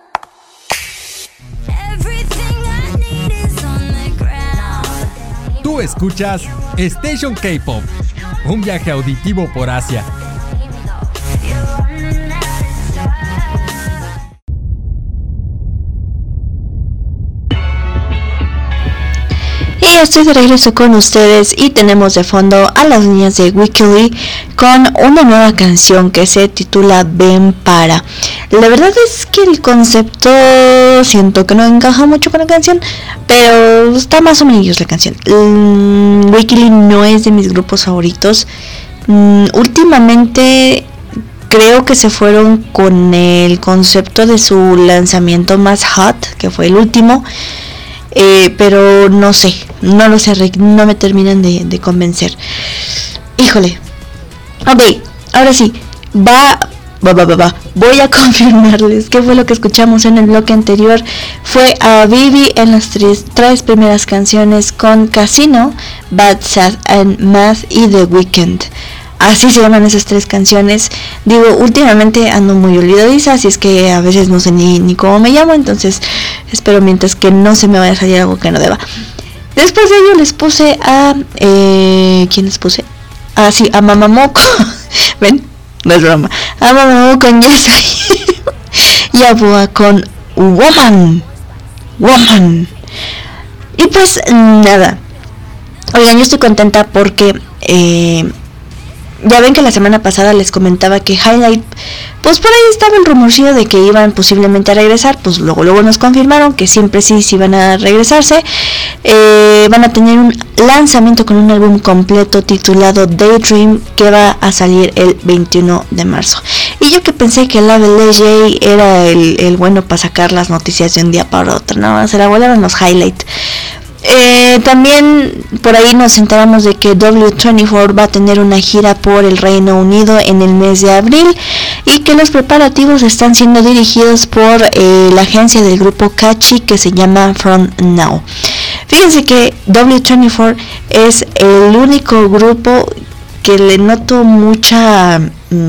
Everything I need is on the ground Tú escuchas Station K-Pop, un viaje auditivo por Asia. Y estoy de regreso con ustedes y tenemos de fondo a las niñas de Weekly con una nueva canción que se titula Ven Para. La verdad es que el concepto siento que no encaja mucho con la canción, pero está más o menos la canción. Weekly no es de mis grupos favoritos. Últimamente creo que se fueron con el concepto de su lanzamiento más hot, que fue el último. Pero no sé, no lo sé, no me terminan de convencer. Híjole. Ok, ahora sí, voy a confirmarles qué fue lo que escuchamos en el bloque anterior. Fue a Vivi en las tres primeras canciones con Casino, Bad, Sad and Mad y The Weeknd. Así se llaman esas tres canciones. Digo, últimamente ando muy olvidadiza, así es que a veces no sé ni cómo me llamo. Entonces espero mientras que no se me vaya a salir algo que no deba. Después de ello les puse a... ¿quién les puse? Ah, sí, a Mamamoo. ¿Ven? No es broma. A Mamamoo con Yes y a Boa con Woman. Y pues nada. Oigan, yo estoy contenta porque... ya ven que la semana pasada les comentaba que Highlight, pues por ahí estaba el rumorcillo de que iban posiblemente a regresar. Pues luego nos confirmaron que siempre sí van a regresarse. Van a tener un lanzamiento con un álbum completo titulado Daydream, que va a salir el 21 de marzo. Y yo que pensé que Label LJ era el bueno para sacar las noticias de un día para otro, no, se la volaron los Highlight. También por ahí nos enteramos de que W24 va a tener una gira por el Reino Unido en el mes de abril y que los preparativos están siendo dirigidos por la agencia del grupo Catchy que se llama From Now. Fíjense que W24 es el único grupo que le noto mucha...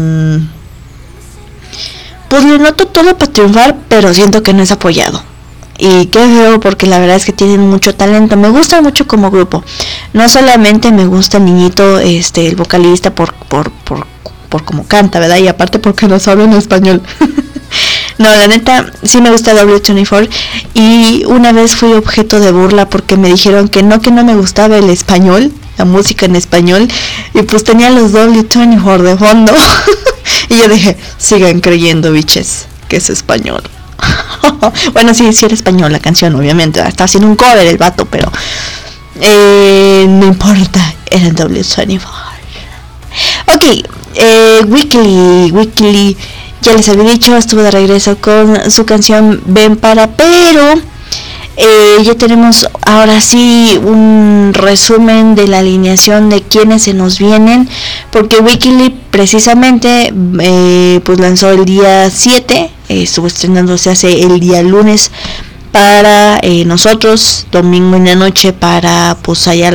pues le noto todo para triunfar, pero siento que no es apoyado. Y qué feo, porque la verdad es que tienen mucho talento. Me gusta mucho como grupo. No solamente me gusta el niñito, el vocalista por cómo canta, ¿verdad? Y aparte porque no sabe en español. No, la neta, sí me gusta W24. Y una vez fui objeto de burla porque me dijeron que no me gustaba el español, la música en español. Y pues tenía los W24 de fondo. Y yo dije, sigan creyendo, biches, que es español. Bueno, sí era español la canción, obviamente. Está haciendo un cover el vato, pero no importa, era el W24. Ok, Weekly, ya les había dicho, estuvo de regreso con su canción Ven Para, pero Ya tenemos ahora sí un resumen de la alineación de quienes se nos vienen, porque Wikileaks precisamente pues lanzó el día 7, estuvo estrenándose hace el día lunes para nosotros, domingo en la noche para pues allá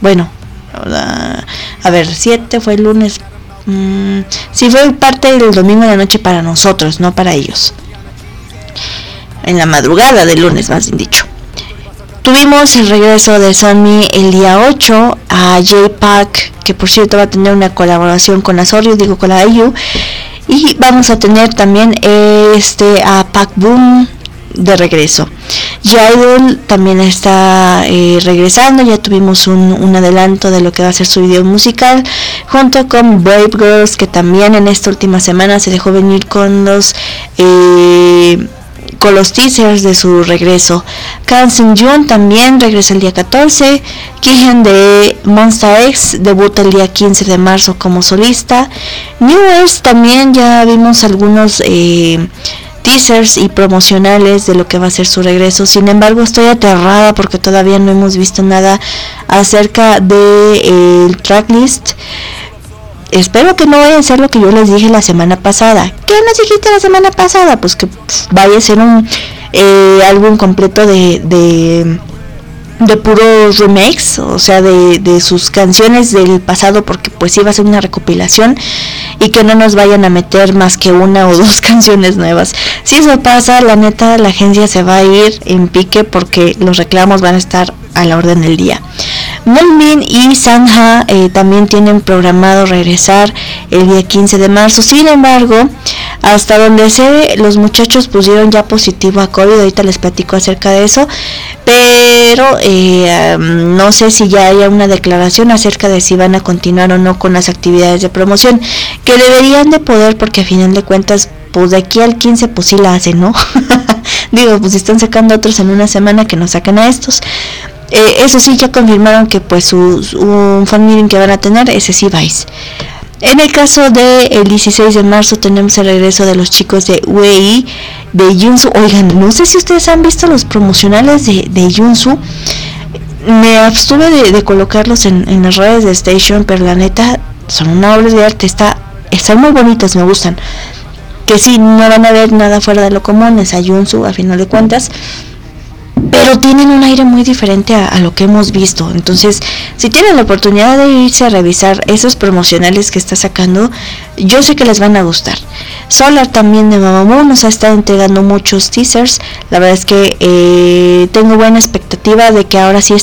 a ver, 7 fue el lunes, sí fue parte del domingo en la noche para nosotros, no para ellos, en la madrugada del lunes más bien dicho. Tuvimos el regreso de Sunmi el día 8 a J-Park, que por cierto va a tener una colaboración con la con la IU, y vamos a tener también a Park Boom de regreso. J-Idol también está regresando, ya tuvimos un adelanto de lo que va a ser su video musical, junto con Brave Girls, que también en esta última semana se dejó venir con los teasers de su regreso. Kang Seung-joon también regresa el día 14. Kihyun de Monsta X debuta el día 15 de marzo como solista. Newers también ya vimos algunos teasers y promocionales de lo que va a ser su regreso. Sin embargo, estoy aterrada porque todavía no hemos visto nada acerca de el tracklist. Espero que no vaya a ser lo que yo les dije la semana pasada. ¿Qué nos dijiste la semana pasada? Pues que vaya a ser un álbum completo de puros remakes, o sea, de sus canciones del pasado, porque pues iba a ser una recopilación, y que no nos vayan a meter más que una o dos canciones nuevas. Si eso pasa, la neta, la agencia se va a ir en pique porque los reclamos van a estar a la orden del día. Moonbin y Sanha también tienen programado regresar el día 15 de marzo. Sin embargo, hasta donde sé, los muchachos pusieron ya positivo a COVID. Ahorita les platico acerca de eso, pero no sé si ya haya una declaración acerca de si van a continuar o no con las actividades de promoción, que deberían de poder, porque a final de cuentas pues de aquí al 15 pues sí la hacen, ¿no? Digo, pues si están sacando otros en una semana, que nos saquen a estos. Eso sí, ya confirmaron que pues un fan meeting que van a tener, ese sí vais. En el caso del 16 de marzo tenemos el regreso de los chicos de Wei, de Yunsu. Oigan, no sé si ustedes han visto los promocionales de Yunsu. Me abstuve de colocarlos en las redes de Station, pero la neta son una obra de arte. Están muy bonitos, me gustan. Que sí, no van a ver nada fuera de lo común, es a Yunsu a final de cuentas, pero tienen un aire muy diferente a lo que hemos visto. Entonces, si tienen la oportunidad de irse a revisar esos promocionales que está sacando, yo sé que les van a gustar. Solar también de Mamamoo nos ha estado entregando muchos teasers. La verdad es que tengo buena expectativa de que ahora sí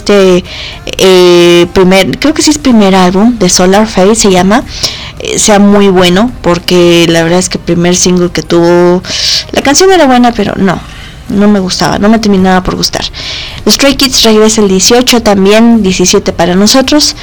creo que sí es primer álbum de Solar Face se llama, sea muy bueno, porque la verdad es que el primer single que tuvo, la canción era buena, pero no me gustaba, no me terminaba por gustar. Stray Kids regresa el 18 también, 17 para nosotros.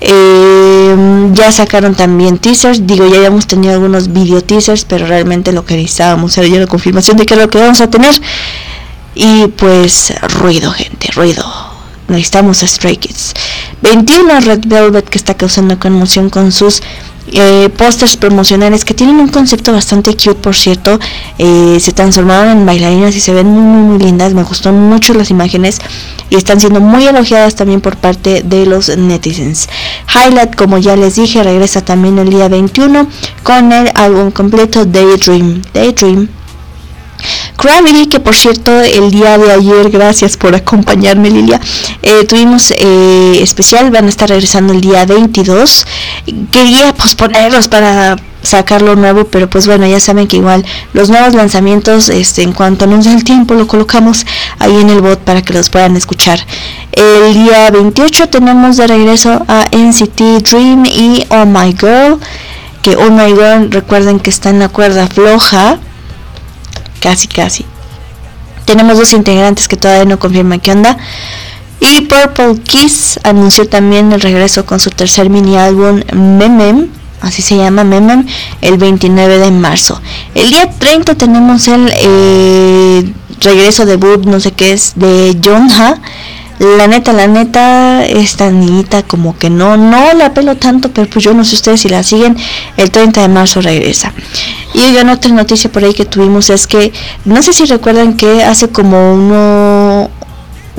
Ya sacaron también teasers, ya habíamos tenido algunos video teasers, pero realmente lo que necesitábamos era ya la confirmación de que es lo que vamos a tener. Y pues ruido, gente, ruido. Necesitamos a Stray Kids. 21 Red Velvet, que está causando conmoción con sus pósters promocionales, que tienen un concepto bastante cute, por cierto. Se transformaron en bailarinas y se ven muy muy muy lindas. Me gustó mucho las imágenes y están siendo muy elogiadas también por parte de los netizens. Highlight, como ya les dije, regresa también el día 21 con el álbum completo Daydream. Gravity, que por cierto el día de ayer, gracias por acompañarme, Lilia, tuvimos especial, van a estar regresando el día 22. Quería posponerlos para sacarlo nuevo, pero pues bueno, ya saben que igual los nuevos lanzamientos, en cuanto nos dé el tiempo, lo colocamos ahí en el bot para que los puedan escuchar. El día 28 tenemos de regreso a NCT Dream y Oh My Girl, que Oh My Girl, recuerden que está en la cuerda floja, casi. Tenemos dos integrantes que todavía no confirman qué onda. Y Purple Kiss anunció también el regreso con su tercer mini álbum Memem, así se llama, Memem, el 29 de marzo. El día 30 tenemos el regreso debut, no sé qué es, de Jongha. La neta, esta niñita como que no la pelo tanto, pero pues yo no sé ustedes si la siguen, el 30 de marzo regresa. Y oigan, otra noticia por ahí que tuvimos es que, no sé si recuerdan que hace como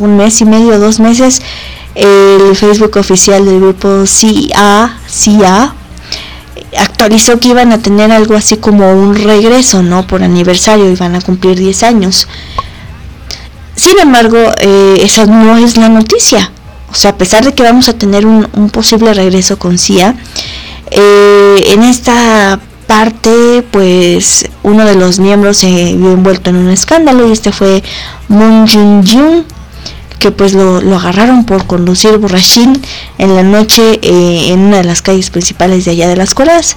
un mes y medio, 2 meses, el Facebook oficial del grupo CIA actualizó que iban a tener algo así como un regreso, ¿no? Por aniversario, iban a cumplir 10 años. Sin embargo, esa no es la noticia. O sea, a pesar de que vamos a tener un posible regreso con CIA, en esta parte, pues, uno de los miembros se vio envuelto en un escándalo, y este fue Moon Jung-jung, que pues lo agarraron por conducir borrachín en la noche en una de las calles principales de allá de las Coreas.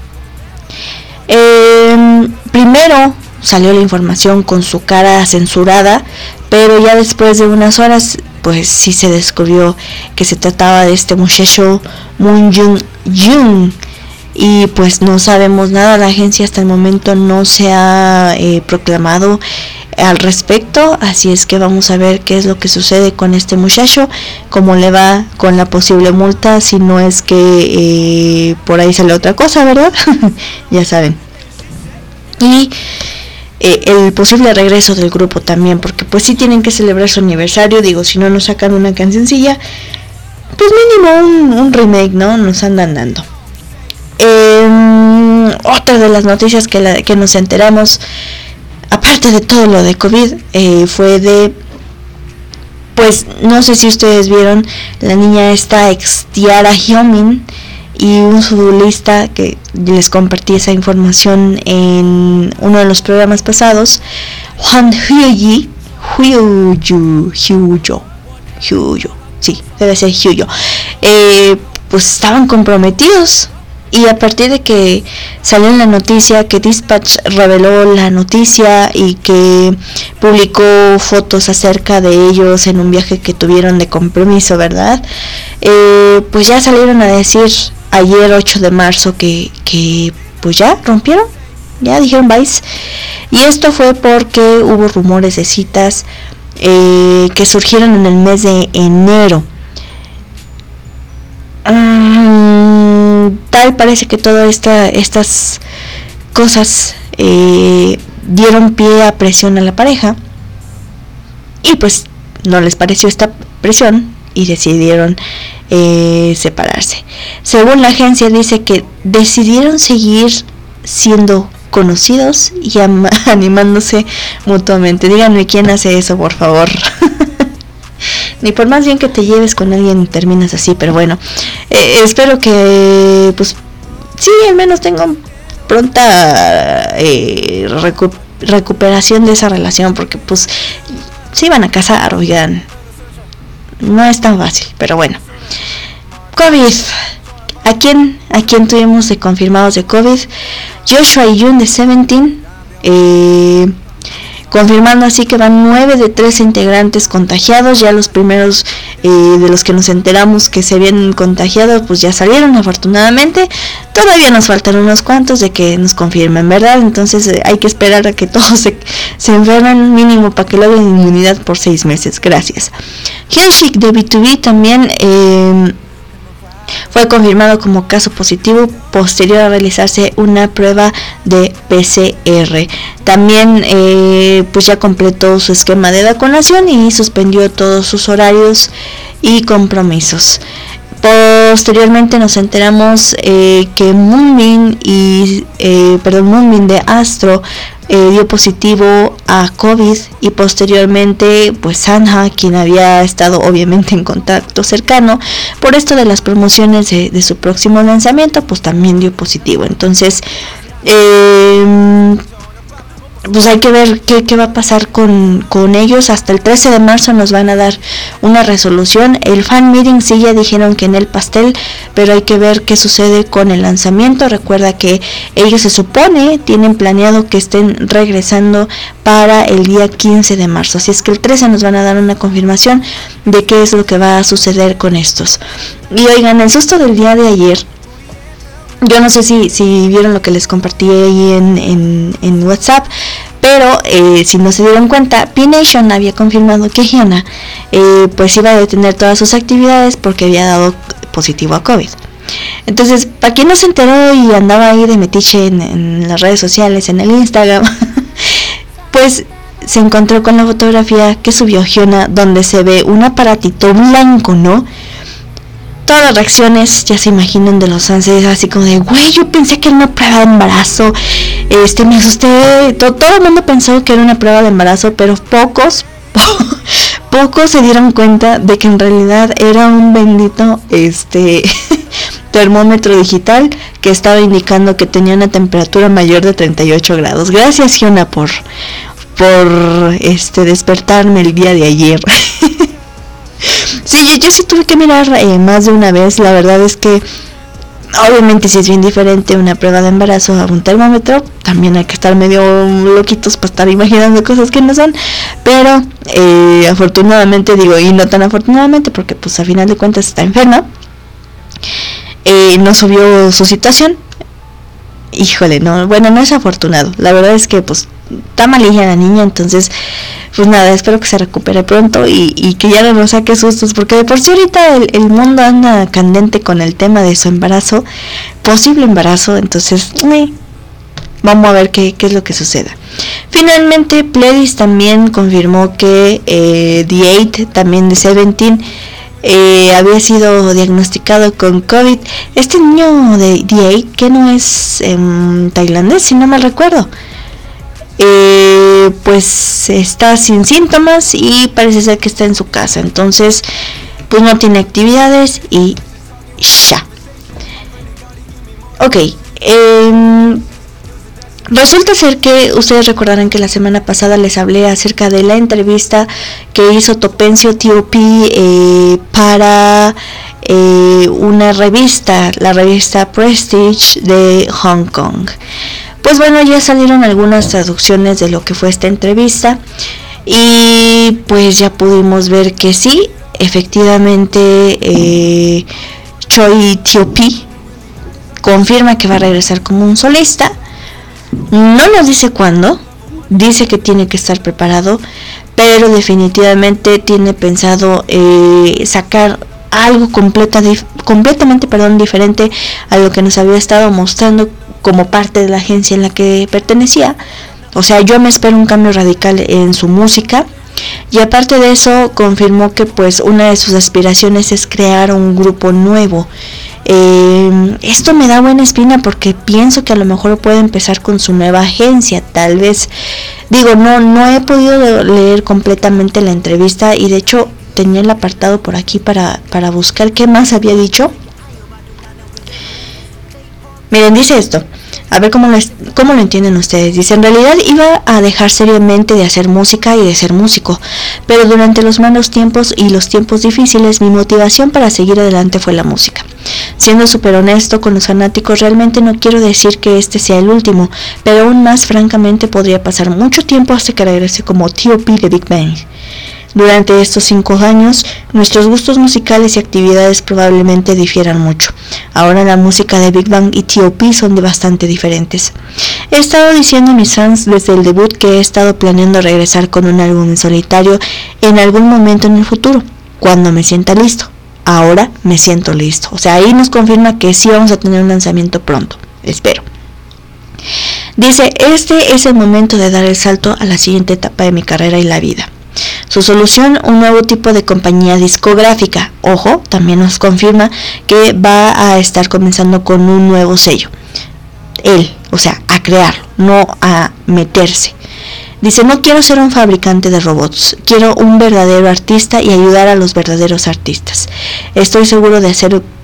Primero salió la información con su cara censurada, pero ya después de unas horas pues sí se descubrió que se trataba de este muchacho Moon Jung-jung, y pues no sabemos nada. La agencia hasta el momento no se ha proclamado al respecto, así es que vamos a ver qué es lo que sucede con este muchacho, cómo le va con la posible multa, si no es que por ahí sale otra cosa, ¿verdad? Ya saben. Y el posible regreso del grupo también, porque pues sí tienen que celebrar su aniversario, digo, si no nos sacan una cancioncilla, pues mínimo un remake, ¿no? Nos andan dando. Otra de las noticias que nos enteramos, aparte de todo lo de COVID, fue de, pues no sé si ustedes vieron, la niña esta Tiara Hyomin, y un futbolista que les compartí esa información en uno de los programas pasados, Hwang Hyo-jo, sí, debe ser Hyo-jo, pues estaban comprometidos. Y a partir de que salió en la noticia, que Dispatch reveló la noticia y que publicó fotos acerca de ellos en un viaje que tuvieron de compromiso, ¿verdad? Pues ya salieron a decir ayer 8 de marzo que pues ya rompieron, ya dijeron bye. Y esto fue porque hubo rumores de citas que surgieron en el mes de enero. Tal parece que todas estas cosas dieron pie a presión a la pareja, y pues no les pareció esta presión y decidieron separarse. Según la agencia, dice que decidieron seguir siendo conocidos y animándose mutuamente. Díganme quién hace eso, por favor. Ni por más bien que te lleves con alguien terminas así, pero bueno, espero que pues sí, al menos tengan pronta recuperación de esa relación, porque pues se iban a casar, oigan, no es tan fácil, pero bueno. COVID, ¿a quién tuvimos de confirmados de COVID? Joshua y Jun de 17, confirmando así que van 9 de 13 integrantes contagiados. Ya los primeros de los que nos enteramos que se habían contagiado pues ya salieron, afortunadamente. Todavía nos faltan unos cuantos de que nos confirmen, ¿verdad? Entonces hay que esperar a que todos se enfermen mínimo para que logren inmunidad por 6 meses. Gracias. Hyunshik de B2B también fue confirmado como caso positivo posterior a realizarse una prueba de PCR. También pues ya completó su esquema de vacunación y suspendió todos sus horarios y compromisos. Posteriormente nos enteramos que Moonbin de Astro dio positivo a COVID, y posteriormente pues Sanha, quien había estado obviamente en contacto cercano por esto de las promociones de su próximo lanzamiento, pues también dio positivo. Entonces pues hay que ver qué va a pasar con ellos. Hasta el 13 de marzo nos van a dar una resolución. El fan meeting sí ya dijeron que en el pastel, pero hay que ver qué sucede con el lanzamiento. Recuerda que ellos se supone tienen planeado que estén regresando para el día 15 de marzo. Así es que el 13 nos van a dar una confirmación de qué es lo que va a suceder con estos. Y oigan, el susto del día de ayer, yo no sé si vieron lo que les compartí ahí en WhatsApp, pero si no se dieron cuenta, P-Nation había confirmado que Hyuna pues iba a detener todas sus actividades porque había dado positivo a COVID. Entonces, para quien no se enteró y andaba ahí de metiche en las redes sociales, en el Instagram, pues se encontró con la fotografía que subió Hyuna, donde se ve un aparatito blanco, ¿no? Todas las reacciones, ya se imaginan, de los fans, así como de, güey, yo pensé que era una prueba de embarazo, me asusté, todo el mundo pensó que era una prueba de embarazo, pero pocos se dieron cuenta de que en realidad era un bendito, termómetro digital que estaba indicando que tenía una temperatura mayor de 38 grados. Gracias, Hyuna, por despertarme el día de ayer. Sí, yo sí tuve que mirar más de una vez. La verdad es que obviamente sí es bien diferente una prueba de embarazo a un termómetro. También hay que estar medio loquitos para estar imaginando cosas que no son. Pero afortunadamente, y no tan afortunadamente, porque pues a final de cuentas está enferma, no subió su situación. Híjole, no es afortunado. La verdad es que pues está malilla la niña, entonces pues nada, espero que se recupere pronto y que ya no nos saque sustos, porque de por sí ahorita el mundo anda candente con el tema de su embarazo, posible embarazo. Entonces vamos a ver qué es lo que suceda. Finalmente, Pledis también confirmó que The8, también de Seventeen, había sido diagnosticado con COVID. Este niño de The8, que no es tailandés, si no mal recuerdo, pues está sin síntomas y parece ser que está en su casa, entonces pues no tiene actividades y ya. Ok, resulta ser que ustedes recordarán que la semana pasada les hablé acerca de la entrevista que hizo Topencio T.O.P. Para una revista, la revista Prestige de Hong Kong. Pues bueno, ya salieron algunas traducciones de lo que fue esta entrevista y pues ya pudimos ver que sí, efectivamente Choi T.O.P. confirma que va a regresar como un solista. No nos dice cuándo, dice que tiene que estar preparado, pero definitivamente tiene pensado sacar algo completamente diferente a lo que nos había estado mostrando como parte de la agencia en la que pertenecía. O sea, yo me espero un cambio radical en su música. Y aparte de eso, confirmó que pues una de sus aspiraciones es crear un grupo nuevo. Esto me da buena espina porque pienso que a lo mejor puede empezar con su nueva agencia, tal vez. No he podido leer completamente la entrevista y de hecho tenía el apartado por aquí para buscar qué más había dicho. Miren, dice esto, a ver cómo lo entienden ustedes. Dice, en realidad iba a dejar seriamente de hacer música y de ser músico, pero durante los malos tiempos y los tiempos difíciles, mi motivación para seguir adelante fue la música. Siendo súper honesto con los fanáticos, realmente no quiero decir que este sea el último, pero aún más francamente podría pasar mucho tiempo hasta que regrese como T.O.P. de Big Bang. Durante estos 5 años, nuestros gustos musicales y actividades probablemente difieran mucho. Ahora la música de Big Bang y T.O.P. son bastante diferentes. He estado diciendo a mis fans desde el debut que he estado planeando regresar con un álbum en solitario en algún momento en el futuro, cuando me sienta listo. Ahora me siento listo. O sea, ahí nos confirma que sí vamos a tener un lanzamiento pronto. Espero. Dice, este es el momento de dar el salto a la siguiente etapa de mi carrera y la vida. Su solución, un nuevo tipo de compañía discográfica. Ojo, también nos confirma que va a estar comenzando con un nuevo sello. Él, o sea, a crearlo, no a meterse. Dice, no quiero ser un fabricante de robots, quiero un verdadero artista y ayudar a los verdaderos artistas. Estoy seguro de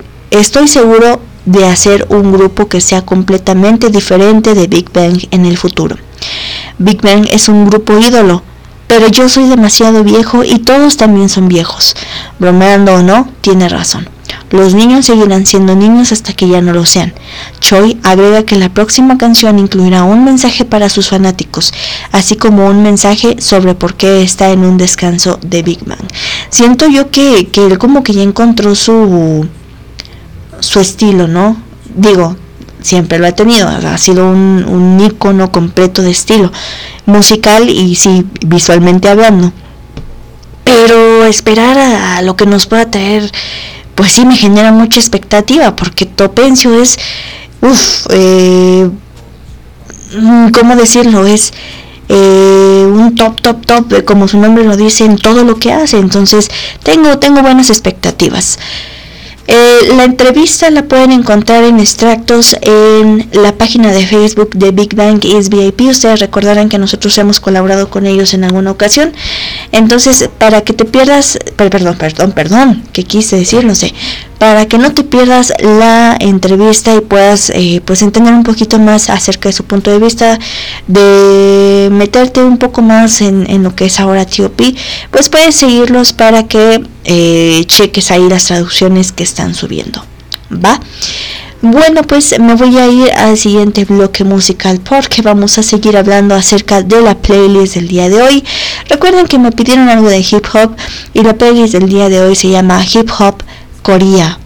hacer un grupo que sea completamente diferente de Big Bang en el futuro. Big Bang es un grupo ídolo, pero yo soy demasiado viejo y todos también son viejos. Bromeando o no, tiene razón. Los niños seguirán siendo niños hasta que ya no lo sean. Choi agrega que la próxima canción incluirá un mensaje para sus fanáticos, así como un mensaje sobre por qué está en un descanso de Big Bang. Siento yo que él como que ya encontró su estilo, ¿no? Siempre lo ha tenido, ha sido un ícono completo de estilo musical y sí, visualmente hablando. Pero esperar a lo que nos pueda traer, pues sí me genera mucha expectativa, porque Topencio es, ¿cómo decirlo? Es un top, como su nombre lo dice, en todo lo que hace. Entonces tengo buenas expectativas. La entrevista la pueden encontrar en extractos en la página de Facebook de Big Bang is VIP. Ustedes recordarán que nosotros hemos colaborado con ellos en alguna ocasión. Entonces, para que te pierdas, perdón, ¿qué quise decir? No sé. Para que no te pierdas la entrevista y puedas pues entender un poquito más acerca de su punto de vista, de meterte un poco más en lo que es ahora T.O.P., pues puedes seguirlos para que cheques ahí las traducciones que están subiendo, ¿va? Bueno, pues me voy a ir al siguiente bloque musical porque vamos a seguir hablando acerca de la playlist del día de hoy. Recuerden que me pidieron algo de hip hop y la playlist del día de hoy se llama Hip Hop Korea,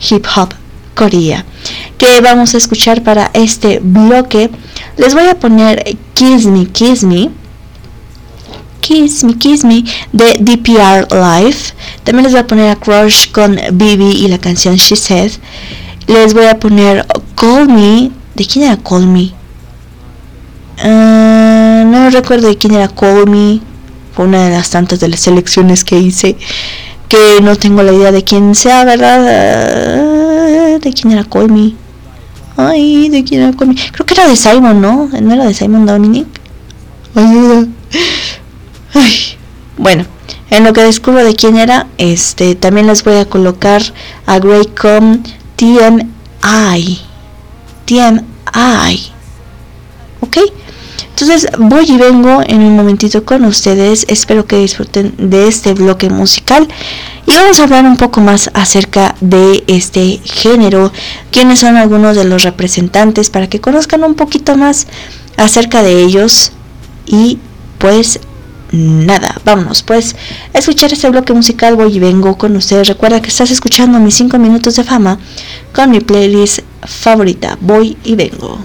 que vamos a escuchar para este bloque. Les voy a poner Kiss Me de DPR Live. También les voy a poner a Crush con Bibi y la canción She Said. Les voy a poner Call Me. ¿De quién era Call Me? No recuerdo de quién era Call Me. Fue una de las tantas de las selecciones que hice, que no tengo la idea de quién sea, ¿verdad? ¿De quién era Call Me? Ay, ¿de quién era Call Me? Creo que era de Simon, ¿no? ¿No era de Simon Dominic? Ayuda. Ay. Bueno, en lo que descubro de quién era, también les voy a colocar a Greycom TMI. ¿Ok? Entonces voy y vengo en un momentito con ustedes. Espero que disfruten de este bloque musical y vamos a hablar un poco más acerca de este género, quiénes son algunos de los representantes, para que conozcan un poquito más acerca de ellos. Y pues nada, vámonos pues a escuchar este bloque musical. Voy y vengo con ustedes. Recuerda que estás escuchando mis 5 minutos de fama con mi playlist favorita. Voy y vengo.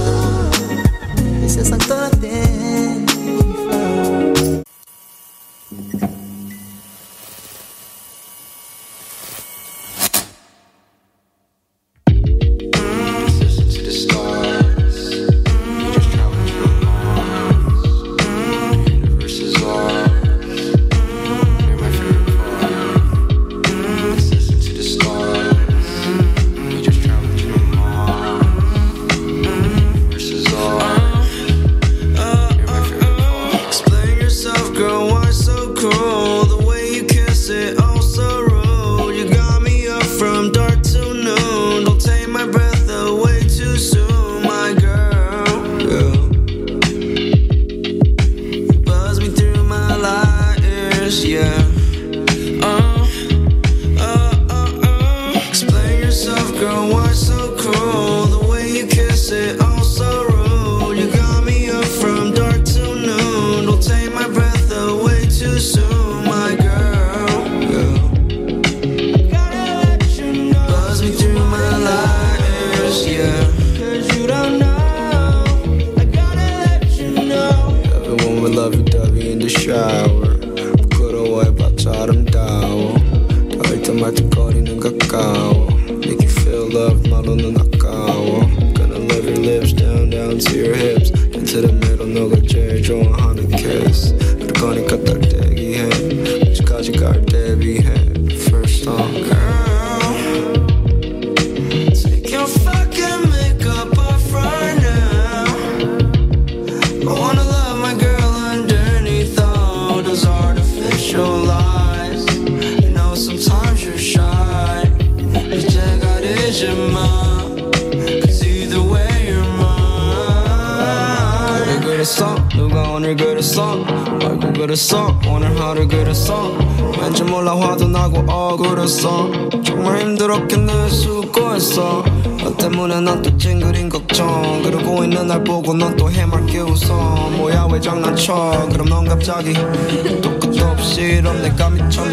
그럼 넌 갑자기 또 끝도 없이 이런 내가 미쳐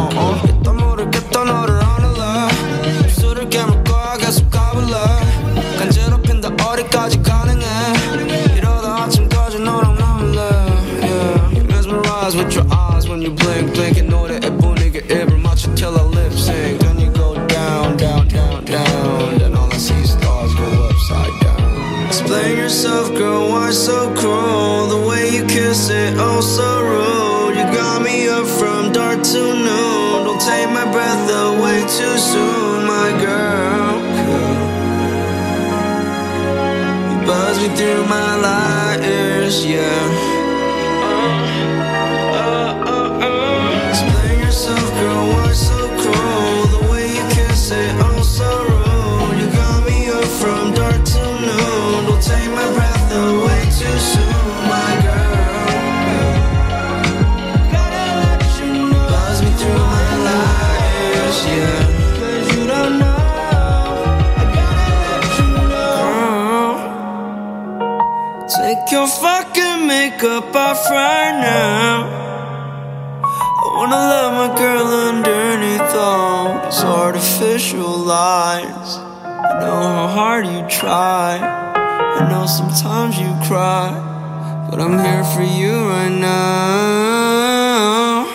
일단 모르겠다 너를 안을래 입술을 깨물 거야 계속 가볼래 간지럽힌다 어디까지 가능해 이러다 아침까지 너랑 남을래 yeah. You mesmerize with your eyes when you blink blink 노래에 분위기에 입을 맞춰 till I lip sync Then you go down down down down Then all I see is stars go upside down Explain yourself, girl, why so cruel? The way you kiss it, oh so rude. You got me up from dark to noon. Don't take my breath away too soon, my girl. You buzz me through my light years, yeah. Explain yourself, girl, why so cruel? The way you kiss it, oh so rude. You got me up from dark to noon. Don't take my breath away too soon, my girl. Gotta let you know. Buzz me through my lies, yeah. 'Cause you don't know. I gotta let you know. Take your fucking makeup off right now. I wanna love my girl underneath all these artificial lies. I know how hard you try. I know sometimes you cry, but I'm here for you right now.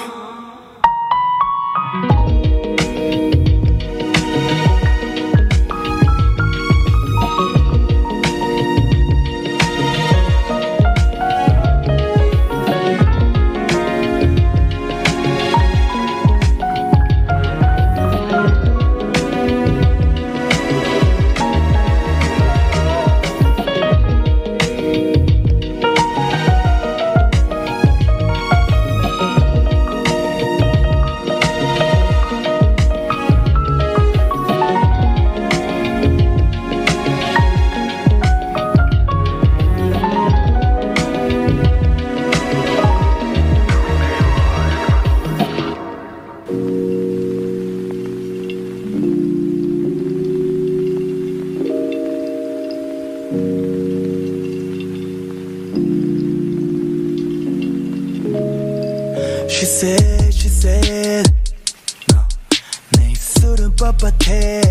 She said no. 내 입술은 뻣뻣해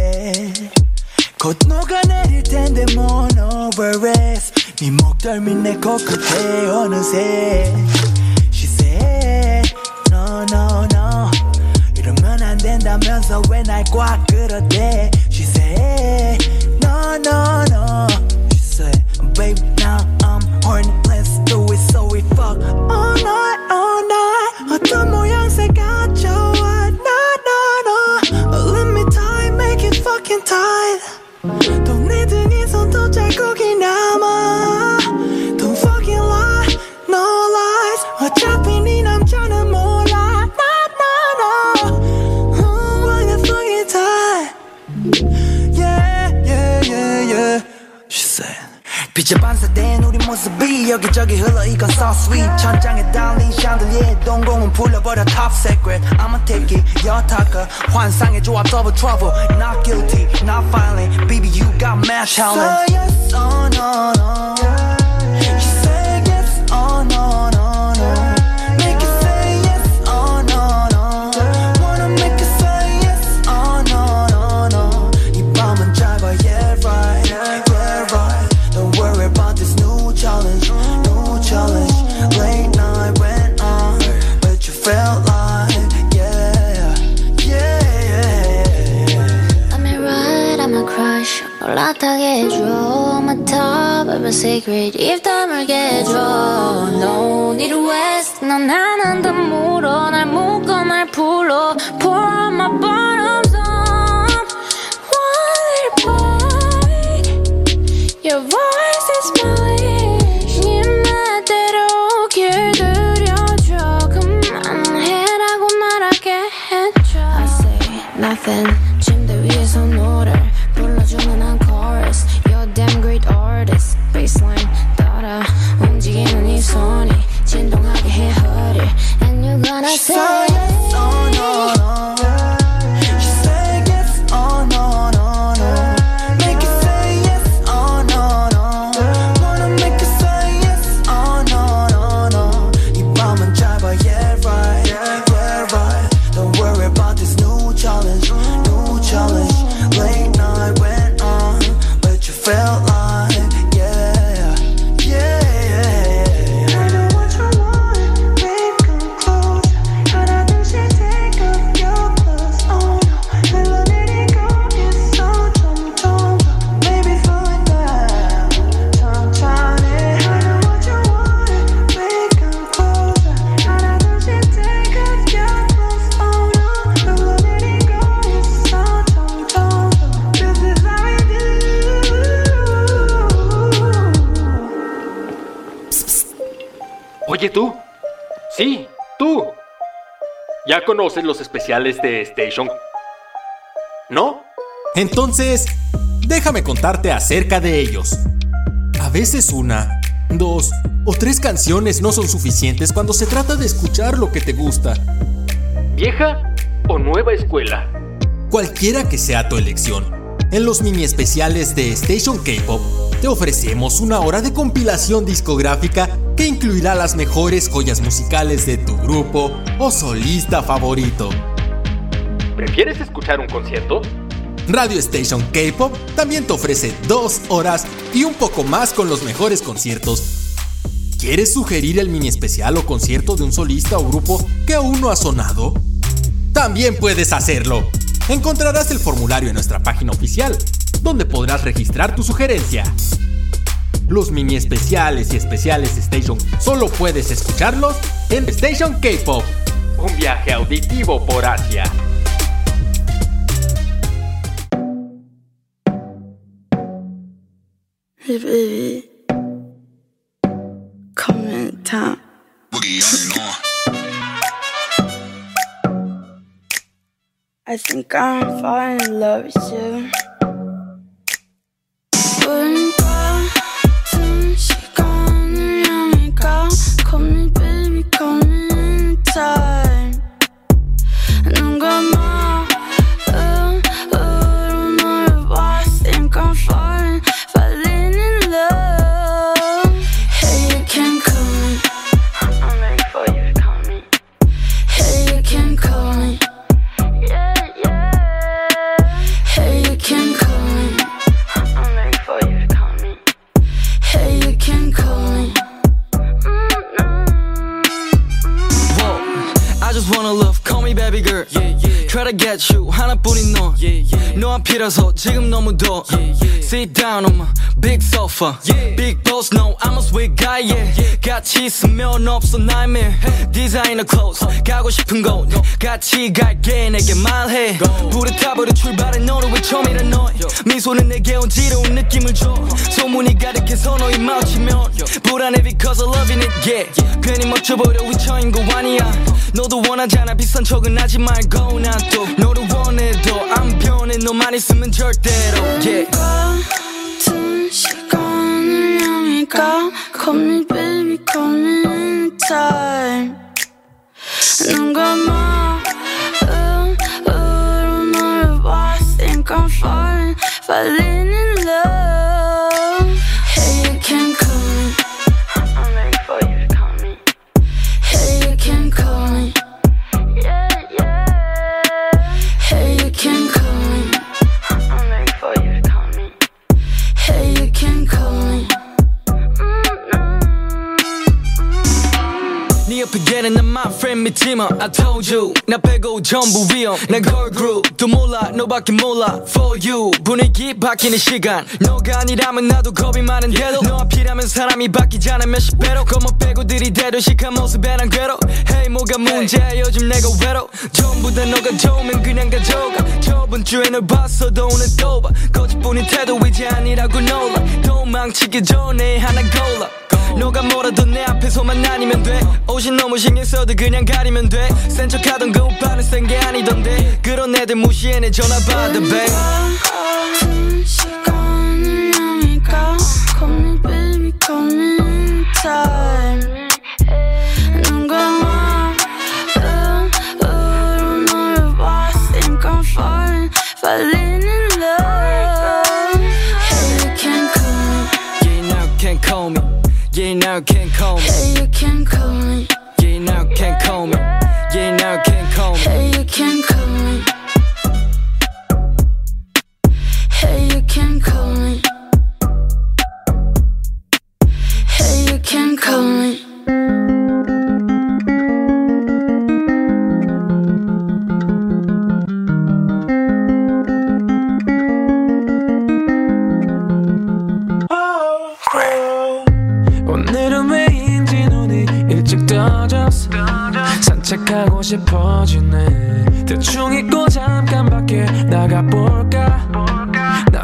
곧 녹아내릴 텐데 뭔 over-rest 네 목덜미 내 코끝에 어느새 She said no no no 이러면 안 된다면서 왜 날 꽉 끌어대 She said no no no She said baby now I'm horny let's do it so we fuck all night 어떤 모양새가 좋아 no no no Let me tie make it fucking tight 또 내 등에 손도 자국이 남아 Don't fucking lie no lies 어차피 네 남자는 몰라 no no no Let me fucking tight Yeah yeah yeah yeah She said 빛에 반사된 우리 모습이 여기저기 흘러 이건 so sweet 천장에 달린 샹들리에 동공은 풀려버려 top secret I'ma take it your talker 환상의 조합 double trouble Not guilty, not violent Baby you got mad talent So yes, oh no no She said yes, oh no no no Make it say yes, oh no no Wanna make it say yes, oh no no no 이 밤은 짧아 yeah right, yeah right Don't worry about this new challenge Late night went on But you felt like yeah I'm a ride, I'm a crush 올라타게 해줘 My top of a secret 입 다물게 해줘 No need to waste 넌 나는 다 물어 날 묶어 날 풀어 Pour on my bottoms up One little boy Your voice is my wish 네 말대로 길들여줘 그만해라고 말하게 해줘 I say nothing 침대 위에서 노래 불러주는 한 chorus You're a damn great artist Baseline 따라 움직이는 이 손이 진동하게 해 허리 And you're gonna say yes, oh no no She said yes, oh no no no Make it say yes, oh no no Wanna make it say yes, oh no no no 이 밤은 짧아 yeah right, yeah right Don't worry about this new challenge Late night went on But you felt like yeah Oye, tú. Sí, tú. ¿Ya conoces los especiales de Station? ¿No? Entonces, déjame contarte acerca de ellos. A veces 1, 2 o 3 canciones no son suficientes cuando se trata de escuchar lo que te gusta. ¿Vieja o nueva escuela? Cualquiera que sea tu elección, en los mini especiales de Station K-Pop te ofrecemos 1 hora de compilación discográfica que incluirá las mejores joyas musicales de tu grupo o solista favorito. ¿Prefieres escuchar un concierto? Radio Station K-Pop también te ofrece 2 horas y un poco más con los mejores conciertos. ¿Quieres sugerir el mini especial o concierto de un solista o grupo que aún no ha sonado? También puedes hacerlo. Encontrarás el formulario en nuestra página oficial, donde podrás registrar tu sugerencia. Los mini especiales y especiales Station solo puedes escucharlos en Station K-Pop, un viaje auditivo por Asia. Hey baby, come in town. I think I'm falling in love with you. 시간을 향해 가. Call me baby, call me anytime. 눈 감아 너를 봐. Think I'm falling in love. Hey, you can call me. I'm ready for you to call me. Hey, you can call me. Yeah, yeah. Hey, you can call me. I'm ready for you to call me. Hey, you can call me. Whoa, I just wanna love, call me baby girl. Try to get you, 하나뿐인 너. 너 앞이라서 지금 너무 더워. Sit down on my big sofa. Big boss, no, I'm a sweet guy, yeah. 같이 있으면 없어 nightmare. Designer clothes, 가고 싶은 곳 같이 갈게, 내게 말해. 불에 타버려 출발해, 너를 왜 처음이라 너. 미소는 내게 온지러운 느낌을 줘. 소문이 가득해서 너의 마주치면 불안해 because I'm loving it, yeah. 괜히 멋져 보여 위쳐인 거 아니야. 너도 원하잖아, 비싼 척은 하지 말고 난 또 너를 원해도 안 변해. 너만 있으면 절대로, yeah. 같은 시간을 향해 가. Call me baby, call me anytime. 눈 감아 너를 봐. Think I'm falling in love. Hey, you can call me. I'm ready for you to call me. Hey, you can call me. Yeah, yeah. Hey, you can call me. I'm ready for you to call me. Hey, you can call me. 네 옆에 걔는 난 my friend 믿지 마. I told you 나 빼고 전부 위험. 난 girl group 또 몰라 너밖에 몰라. For you 분위기 바뀌는 시간. 너가 아니라면 나도 겁이 많은데도 너 앞이라면 사람이 바뀌잖아 몇십 배로. 겁만 빼고 들이대도 시크한 모습에 난 괴로. Hey 뭐가 문제야 요즘 내가 외로. 전부 다 너가 좋으면 그냥 가져가. 저번 주에 널 봤어도 오늘 또 봐. 거짓뿐인 태도이지 아니라고 놀라. 도망치기 전에 하나 골라. 너가 뭐라도 내 앞에서만 아니면 돼. 옷이 너무 신경 써도 그냥 가리면 돼. 센 척하던 그 오빠는 센 게 아니던데. 그런 애들 무시해 내 전화 받아 babe. 같은 시간을 향해 가. Call me baby, call me anytime. 눈 감아 너를 봐. Think I'm falling in love. Hey, you can call me. Yeah, now you can't call me. Yeah, now you can't call me. Hey, you can call me. Yeah, now you can't call me. Yeah, now you can't call me. Hey, you can call me. Hey, you can call me. Hey, you can call me. 오늘은 왜인지 눈이 일찍 떠졌어. 산책하고 싶어지네. 대충 잊고 잠깐 밖에 나가볼까. 나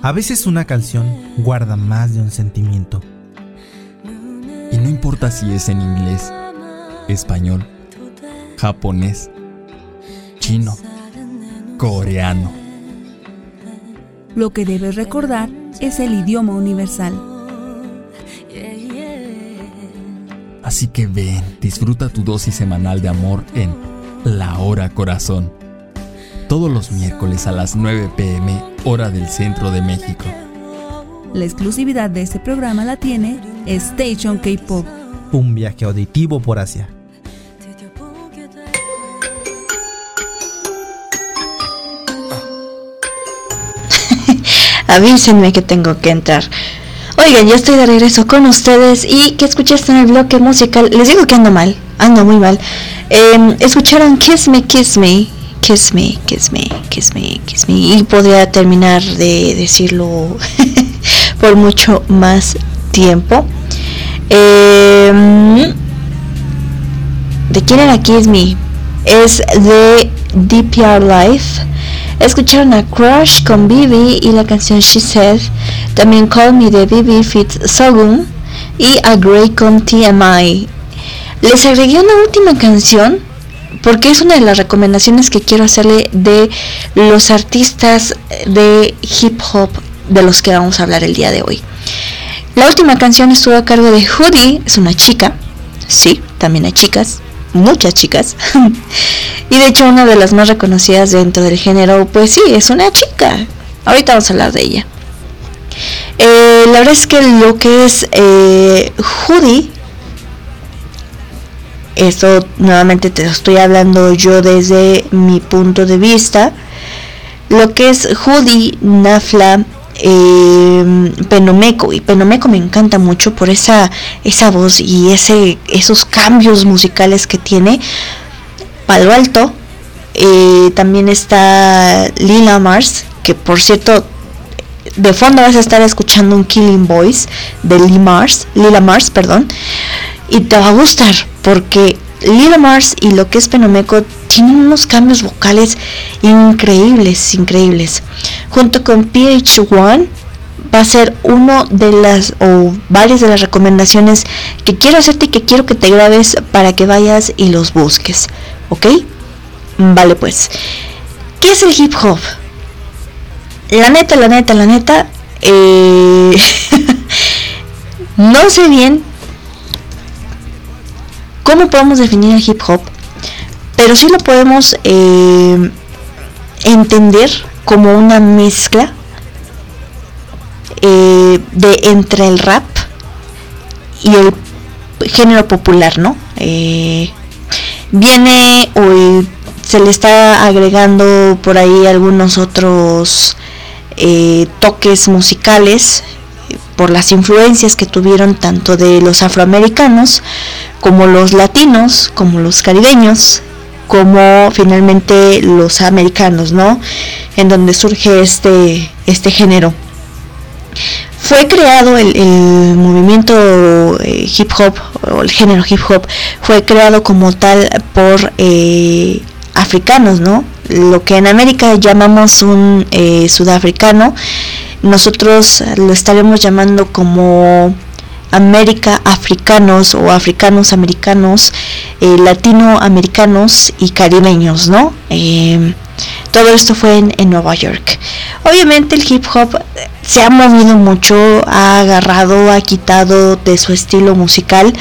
A veces una canción guarda más de un sentimiento. Y no importa si es en inglés, español, japonés, chino, coreano. Lo que debes recordar es el idioma universal. Así que ven, disfruta tu dosis semanal de amor en La Hora Corazón. Todos los miércoles a las 9 p.m. hora del centro de México. La exclusividad de este programa la tiene Station K-Pop. Un viaje auditivo por Asia. Avísenme que tengo que entrar. Oigan, ya estoy de regreso con ustedes. ¿Y qué escuchaste en el bloque musical? Les digo que ando mal, ando muy mal. Escucharon Kiss Me, Kiss Me, Kiss Me, Kiss Me, Kiss Me, Kiss Me. Y podría terminar de decirlo por mucho más tiempo. ¿De quién era Kiss Me? Es de DPR Life. Escucharon a Crush con Bibi y la canción She Said. También Call Me de Bibi feat. Sogun y A Grey con TMI. Les agregué una última canción porque es una de las recomendaciones que quiero hacerle de los artistas de hip hop de los que vamos a hablar el día de hoy. La última canción estuvo a cargo de Hoodie, es una chica, sí, también hay chicas, muchas chicas, y de hecho una de las más reconocidas dentro del género, pues sí, es una chica. Ahorita vamos a hablar de ella. La verdad es que lo que es Hoodie, esto nuevamente te lo estoy hablando yo desde mi punto de vista, lo que es Hoodie, Nafla, Penomeco, y Penomeco me encanta mucho por esa voz y esos cambios musicales que tiene. Palo Alto, también está Lila Mars, que por cierto de fondo vas a estar escuchando un Killing Voice de Lila Mars, perdón, y te va a gustar porque Lila Mars y lo que es Penomeco tienen unos cambios vocales increíbles. Junto con PH1 va a ser uno de las o varias de las recomendaciones que quiero hacerte y que quiero que te grabes para que vayas y los busques, ¿ok? Vale, pues, ¿qué es el hip hop? La neta, no sé bien cómo podemos definir el hip hop, pero sí lo podemos entender como una mezcla de entre el rap y el género popular, ¿no? Viene o se le está agregando por ahí algunos otros toques musicales por las influencias que tuvieron tanto de los afroamericanos como los latinos, como los caribeños, como finalmente los americanos, ¿no? En donde surge este género. Fue creado el movimiento hip hop, o el género hip hop, fue creado como tal por africanos, ¿no? Lo que en América llamamos un sudafricano, nosotros lo estaremos llamando como América africanos o africanos americanos, latinoamericanos y caribeños, ¿no? Todo esto fue en Nueva York. Obviamente el hip hop se ha movido mucho, ha agarrado, ha quitado de su estilo musical.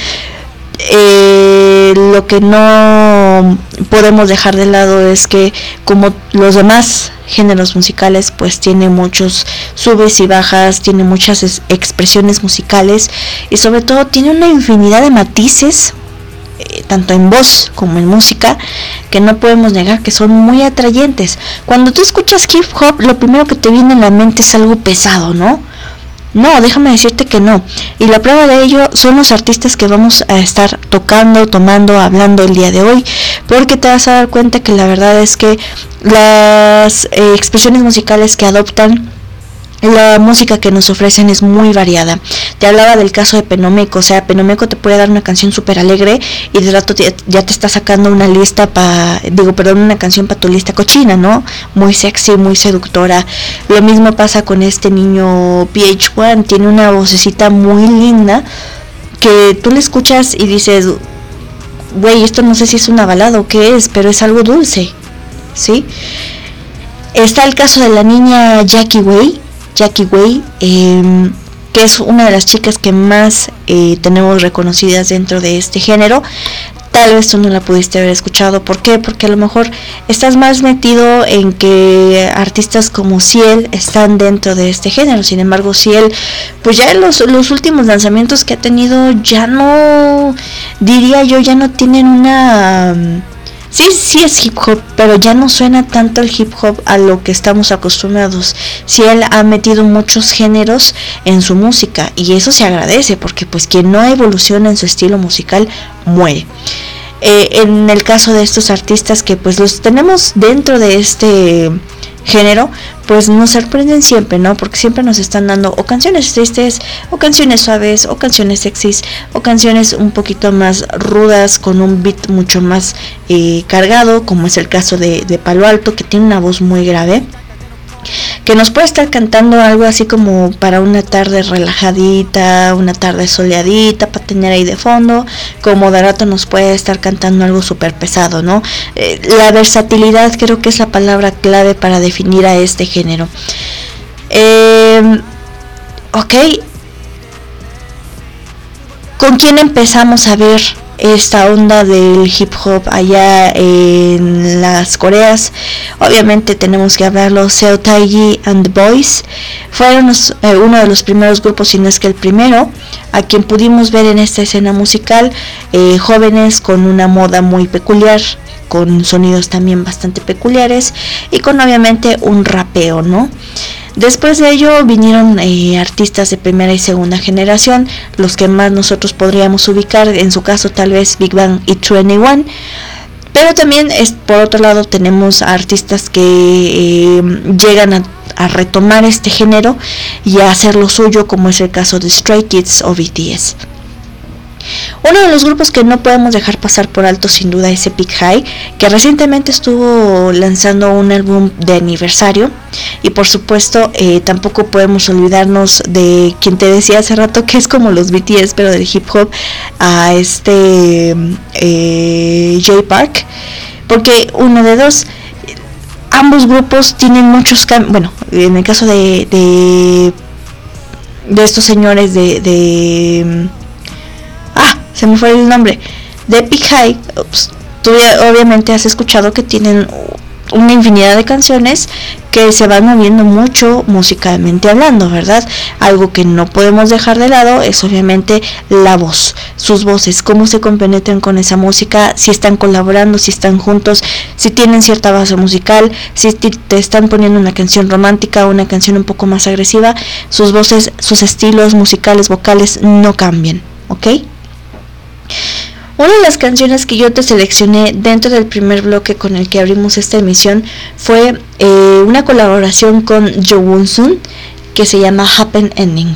Lo que no podemos dejar de lado es que, como los demás géneros musicales, pues tiene muchos subes y bajas, tiene muchas expresiones musicales y sobre todo tiene una infinidad de matices, tanto en voz como en música, que no podemos negar que son muy atrayentes. Cuando tú escuchas hip hop, lo primero que te viene en la mente es algo pesado, ¿no? No, déjame decirte que no. Y la prueba de ello son los artistas que vamos a estar tocando, tomando, hablando el día de hoy, porque te vas a dar cuenta que la verdad es que las expresiones musicales que adoptan la música que nos ofrecen es muy variada. Te hablaba del caso de Penomeco, o sea, Penomeco te puede dar una canción súper alegre y de rato ya te está sacando una lista una canción para tu lista cochina, ¿no? Muy sexy, muy seductora. Lo mismo pasa con este niño PH1, tiene una vocecita muy linda que tú le escuchas y dices, güey, esto no sé si es una balada o qué es, pero es algo dulce, ¿sí? Está el caso de la niña Jackie Way, que es una de las chicas que más tenemos reconocidas dentro de este género. Tal vez tú no la pudiste haber escuchado. ¿Por qué? Porque a lo mejor estás más metido en que artistas como Ciel están dentro de este género. Sin embargo, Ciel, pues ya en los últimos lanzamientos que ha tenido, ya no, diría yo, ya no tienen una... Sí es hip hop, pero ya no suena tanto el hip hop a lo que estamos acostumbrados. Ciel ha metido muchos géneros en su música y eso se agradece, porque pues quien no evoluciona en su estilo musical muere. En el caso de estos artistas que pues los tenemos dentro de este género, pues nos sorprenden siempre, ¿no? Porque siempre nos están dando o canciones tristes, o canciones suaves, o canciones sexys, o canciones un poquito más rudas con un beat mucho más cargado, como es el caso de Palo Alto, que tiene una voz muy grave, que nos puede estar cantando algo así como para una tarde relajadita, una tarde soleadita, para tener ahí de fondo, como de rato nos puede estar cantando algo súper pesado, ¿no? La versatilidad creo que es la palabra clave para definir a este género. Ok, ¿con quién empezamos a ver esta onda del hip hop allá en las Coreas? Obviamente tenemos que hablarlo. Seo Taiji and the Boys fueron uno de los primeros grupos, si no es que el primero, a quien pudimos ver en esta escena musical, jóvenes con una moda muy peculiar, con sonidos también bastante peculiares y con obviamente un rapeo, ¿no? Después de ello vinieron artistas de primera y segunda generación, los que más nosotros podríamos ubicar, en su caso tal vez Big Bang y 2NE1, pero también por otro lado tenemos artistas que llegan a retomar este género y a hacer lo suyo, como es el caso de Stray Kids o BTS. Uno de los grupos que no podemos dejar pasar por alto sin duda es Epic High, que recientemente estuvo lanzando un álbum de aniversario, y por supuesto tampoco podemos olvidarnos de quien te decía hace rato que es como los BTS pero del hip hop, a Jay Park, porque uno de dos, ambos grupos tienen muchos cambios. Bueno, en el caso de estos señores se me fue el nombre, de Epic High, tú obviamente has escuchado que tienen una infinidad de canciones que se van moviendo mucho musicalmente hablando, ¿verdad? Algo que no podemos dejar de lado es obviamente la voz, sus voces, cómo se compenetran con esa música, si están colaborando, si están juntos, si tienen cierta base musical, si te están poniendo una canción romántica o una canción un poco más agresiva, sus voces, sus estilos musicales, vocales no cambian, ¿ok? Una de las canciones que yo te seleccioné dentro del primer bloque con el que abrimos esta emisión fue una colaboración con Jo Won-sun que se llama Happy Ending.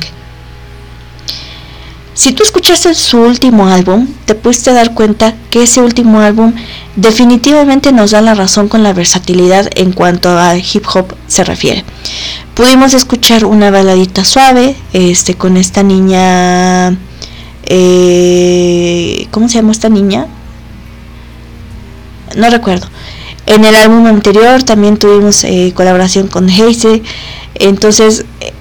Si tú escuchaste su último álbum, te pudiste dar cuenta que ese último álbum definitivamente nos da la razón con la versatilidad en cuanto al hip hop se refiere. Pudimos escuchar una baladita suave con esta niña... ¿cómo se llama esta niña? No recuerdo. En el álbum anterior también tuvimos colaboración con Heise. Entonces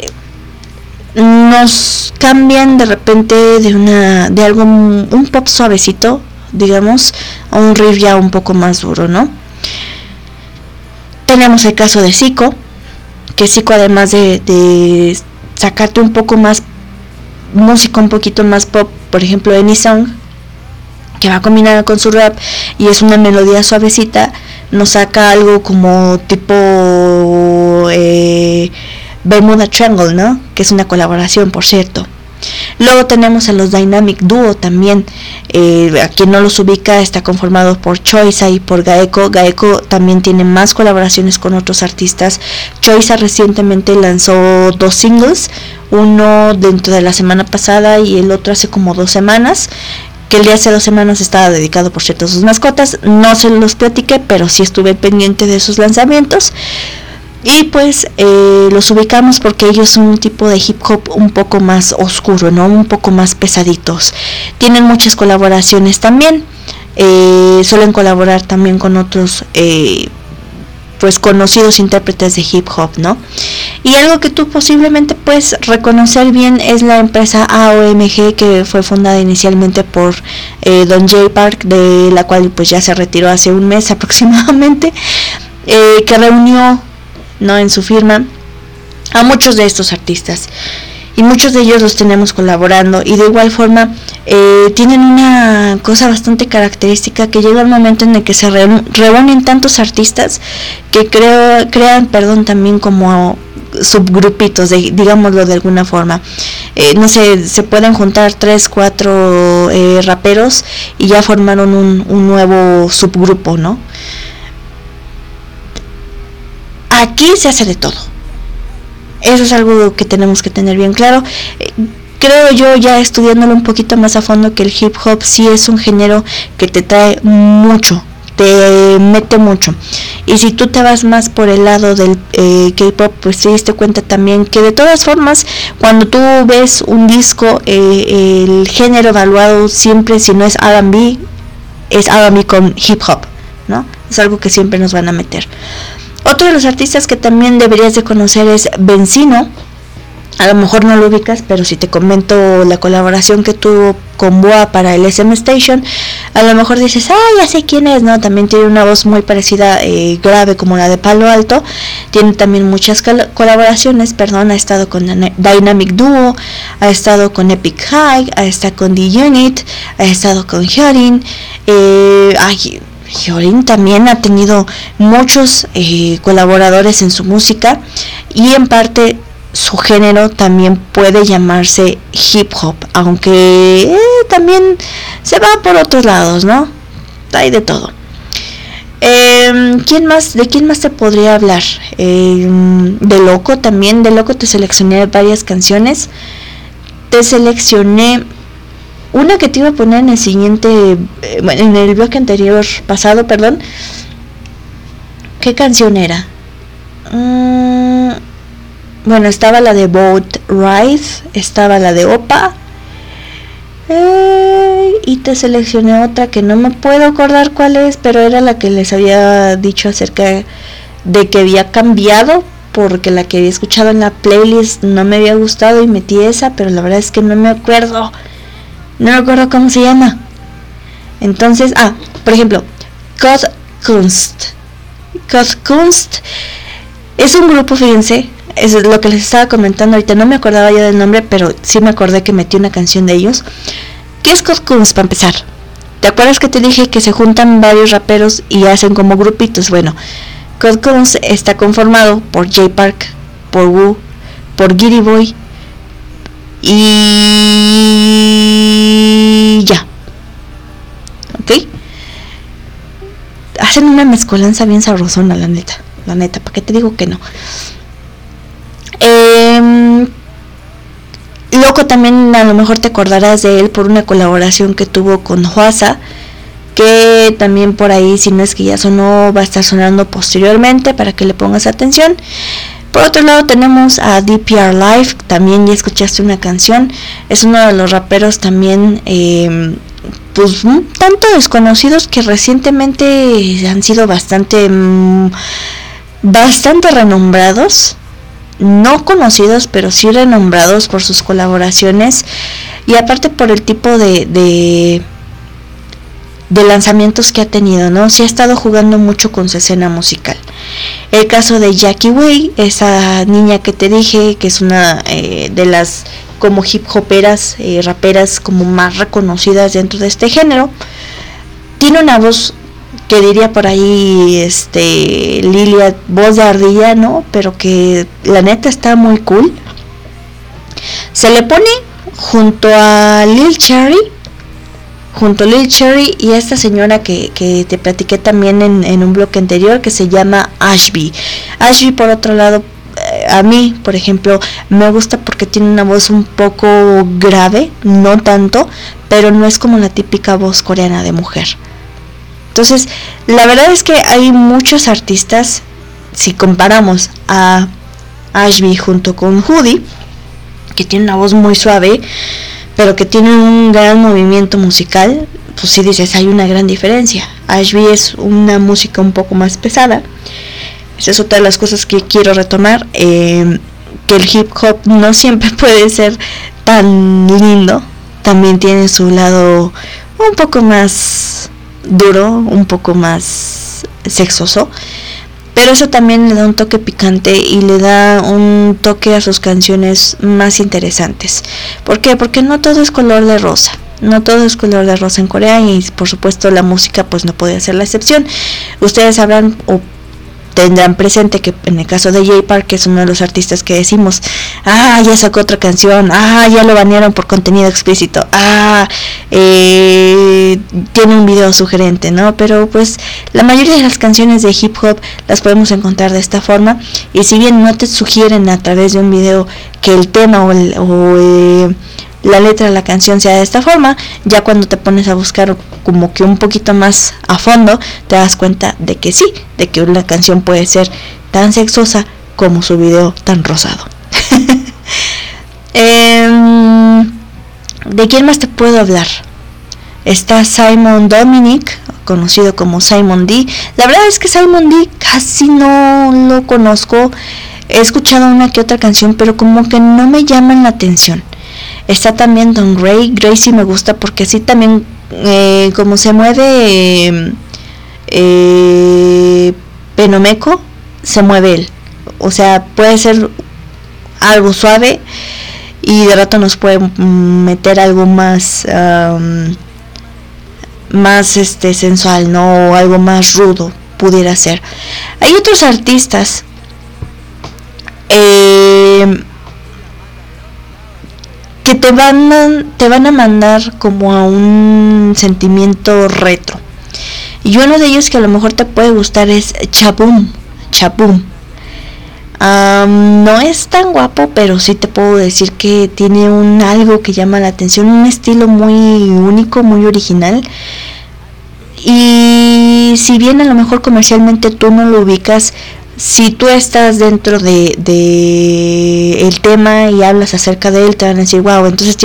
nos cambian de repente de algo, un pop suavecito, digamos, a un riff ya un poco más duro, ¿no? Tenemos el caso de Zico, que Zico, además de sacarte un poco más música un poquito más pop, por ejemplo Any Song, que va combinada con su rap y es una melodía suavecita, nos saca algo como tipo Bermuda Triangle, ¿no? Que es una colaboración, por cierto. Luego tenemos a los Dynamic Duo también, a quien no los ubica, está conformado por Choiza y por Gaeko. Gaeko también tiene más colaboraciones con otros artistas. Choiza recientemente lanzó 2 singles, uno dentro de la semana pasada y el otro hace como 2 semanas, que el de hace 2 semanas estaba dedicado, por cierto, a sus mascotas. No se los platiqué, pero sí estuve pendiente de sus lanzamientos. Y pues los ubicamos porque ellos son un tipo de hip hop un poco más oscuro, ¿no? Un poco más pesaditos. Tienen muchas colaboraciones también. Suelen colaborar también con otros pues conocidos intérpretes de hip hop, ¿no? Y algo que tú posiblemente puedes reconocer bien es la empresa AOMG, que fue fundada inicialmente por Don Jay Park, de la cual pues ya se retiró hace un mes aproximadamente, que reunió, ¿no?, en su firma a muchos de estos artistas, y muchos de ellos los tenemos colaborando. Y de igual forma tienen una cosa bastante característica, que llega el momento en el que se reúnen tantos artistas que crean también como subgrupitos, digámoslo de alguna forma. No sé, se pueden juntar 3, 4 raperos y ya formaron un nuevo subgrupo, ¿no? Aquí se hace de todo. Eso es algo que tenemos que tener bien claro. Creo yo, ya estudiándolo un poquito más a fondo, que el hip hop sí es un género que te trae mucho, te mete mucho. Y si tú te vas más por el lado del K-pop, pues te diste cuenta también que de todas formas, cuando tú ves un disco, el género evaluado siempre, si no es R&B, es R&B con hip hop, ¿no? Es algo que siempre nos van a meter. Otro de los artistas que también deberías de conocer es Benzino. A lo mejor no lo ubicas, pero si te comento la colaboración que tuvo con Boa para el SM Station, a lo mejor dices, ya sé quién es, ¿no? También tiene una voz muy parecida, grave, como la de Palo Alto. Tiene también muchas colaboraciones, ha estado con Dynamic Duo, ha estado con Epic High, ha estado con The Unit, ha estado con Hyorin. Hyorin también ha tenido muchos colaboradores en su música, y en parte su género también puede llamarse hip hop, aunque también se va por otros lados, ¿no? Hay de todo. ¿De quién más te podría hablar? De Loco también. De Loco te seleccioné varias canciones. Te seleccioné una que te iba a poner en el siguiente, en el bloque anterior, pasado, perdón. ¿Qué canción era? Bueno, estaba la de Boat Ride, estaba la de Opa, y te seleccioné otra que no me puedo acordar cuál es, pero era la que les había dicho acerca de que había cambiado, porque la que había escuchado en la playlist no me había gustado y metí esa, pero la verdad es que no me acuerdo cómo se llama. Entonces, por ejemplo, Kunst es un grupo, fíjense, es lo que les estaba comentando ahorita, no me acordaba ya del nombre, pero sí me acordé que metí una canción de ellos. ¿Qué es Kunst, para empezar? ¿Te acuerdas que te dije que se juntan varios raperos y hacen como grupitos? Bueno, Kunst está conformado por Jay Park, por Wu, por Giri Boy y ya, ¿ok? Hacen una mezcolanza bien sabrosona, la neta, ¿para qué te digo que no? Loco también, a lo mejor te acordarás de él por una colaboración que tuvo con Hwasa, que también por ahí, si no es que ya sonó, va a estar sonando posteriormente para que le pongas atención. Por otro lado tenemos a DPR Live, también ya escuchaste una canción, es uno de los raperos también pues tanto desconocidos, que recientemente han sido bastante renombrados, no conocidos, pero sí renombrados por sus colaboraciones, y aparte por el tipo de lanzamientos que ha tenido, ¿no? Se ha estado jugando mucho con su escena musical. El caso de Jackie Way, esa niña que te dije, que es una de las como hip hoperas, raperas como más reconocidas dentro de este género, tiene una voz que diría por ahí Lilia, voz de ardilla, ¿no? Pero que la neta está muy cool. Se le pone junto a Lil Cherry, y esta señora que te platiqué también en un bloque anterior, que se llama Ashby. Ashby, por otro lado, a mí, por ejemplo, me gusta porque tiene una voz un poco grave, no tanto, pero no es como la típica voz coreana de mujer. Entonces, la verdad es que hay muchos artistas, si comparamos a Ashby junto con Hoodie, que tiene una voz muy suave, pero que tiene un gran movimiento musical, pues sí dices, hay una gran diferencia. Ashby es una música un poco más pesada. Esa es otra de las cosas que quiero retomar, que el hip hop no siempre puede ser tan lindo, también tiene su lado un poco más duro, un poco más sexoso, pero eso también le da un toque picante y le da un toque a sus canciones más interesantes. ¿Por qué? Porque no todo es color de rosa. No todo es color de rosa en Corea, y por supuesto la música pues no puede ser la excepción. Ustedes sabrán o tendrán presente que en el caso de Jay Park, que es uno de los artistas que decimos, ya sacó otra canción, ya lo banearon por contenido explícito, tiene un video sugerente, ¿no? Pero pues la mayoría de las canciones de hip hop las podemos encontrar de esta forma, y si bien no te sugieren a través de un video que el tema o la letra de la canción sea de esta forma, ya cuando te pones a buscar como que un poquito más a fondo, te das cuenta de que sí, de que una canción puede ser tan sexosa como su video tan rosado. ¿De quién más te puedo hablar? Está Simon Dominic, conocido como Simon D. La verdad es que Simon D casi no lo conozco. He escuchado una que otra canción, pero como que no me llaman la atención. Está también Don Gray. Gray sí me gusta porque sí también, como se mueve Penomeco, se mueve él. O sea, puede ser algo suave y de rato nos puede meter algo más sensual, ¿no? O algo más rudo pudiera ser. Hay otros artistas que te van a mandar como a un sentimiento retro, y uno de ellos que a lo mejor te puede gustar es Chaboom. No es tan guapo, pero sí te puedo decir que tiene algo que llama la atención, un estilo muy único, muy original. Y si bien a lo mejor comercialmente tú no lo ubicas, si tú estás dentro de el tema y hablas acerca de él, te van a decir, wow, entonces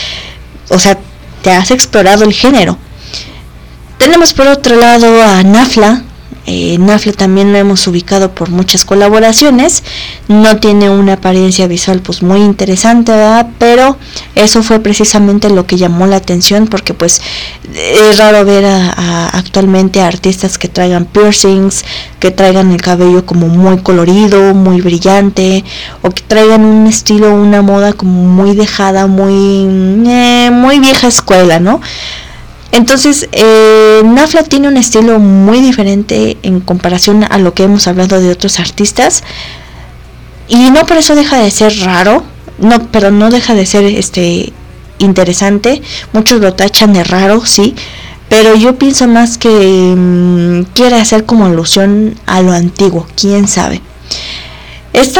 te has explorado el género. Tenemos por otro lado a Nafla. Nafla también lo hemos ubicado por muchas colaboraciones. No tiene una apariencia visual pues muy interesante, ¿verdad? Pero eso fue precisamente lo que llamó la atención, porque pues es raro ver actualmente a artistas que traigan piercings, que traigan el cabello como muy colorido, muy brillante, o que traigan un estilo, una moda como muy dejada, muy vieja escuela, ¿no? Entonces, Nafla tiene un estilo muy diferente en comparación a lo que hemos hablado de otros artistas, y no por eso deja de ser raro, pero no deja de ser interesante. Muchos lo tachan de raro, sí, pero yo pienso más que quiere hacer como alusión a lo antiguo, quién sabe. Está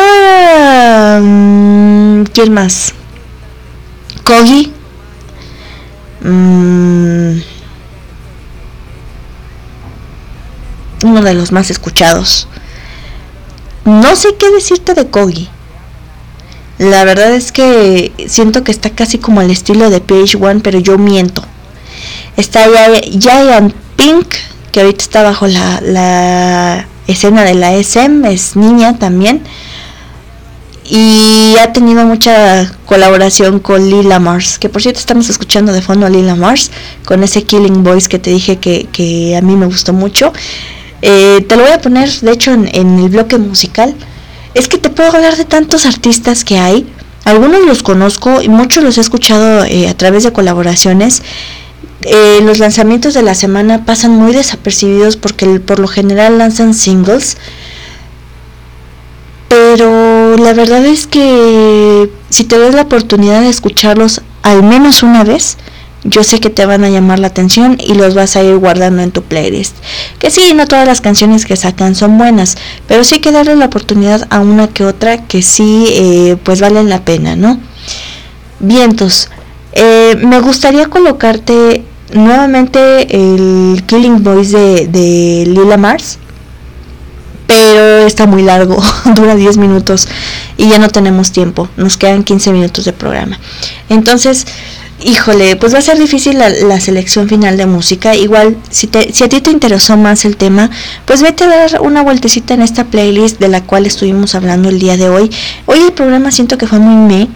¿quién más? Kogi. Uno de los más escuchados. No sé qué decirte de Kogi. La verdad es que siento que está casi como al estilo de PH1, pero yo miento. Está Giant Pink, que ahorita está bajo la escena de la SM, es niña también, y ha tenido mucha colaboración con Lila Mars, que por cierto estamos escuchando de fondo a Lila Mars con ese Killing Voice que te dije que a mí me gustó mucho. Te lo voy a poner de hecho en el bloque musical. Es que te puedo hablar de tantos artistas que hay. Algunos los conozco y muchos los he escuchado a través de colaboraciones. Los lanzamientos de la semana pasan muy desapercibidos porque por lo general lanzan singles, pero pero la verdad es que si te das la oportunidad de escucharlos al menos una vez, yo sé que te van a llamar la atención y los vas a ir guardando en tu playlist. Que sí, no todas las canciones que sacan son buenas, pero sí hay que darle la oportunidad a una que otra que sí pues valen la pena, ¿no? Vientos, me gustaría colocarte nuevamente el Killing Voice de Lila Mars, pero está muy largo, dura 10 minutos y ya no tenemos tiempo, nos quedan 15 minutos de programa. Entonces, híjole, pues va a ser difícil la selección final de música. Igual, si a ti te interesó más el tema, pues vete a dar una vueltecita en esta playlist de la cual estuvimos hablando el día de hoy. Hoy el programa siento que fue muy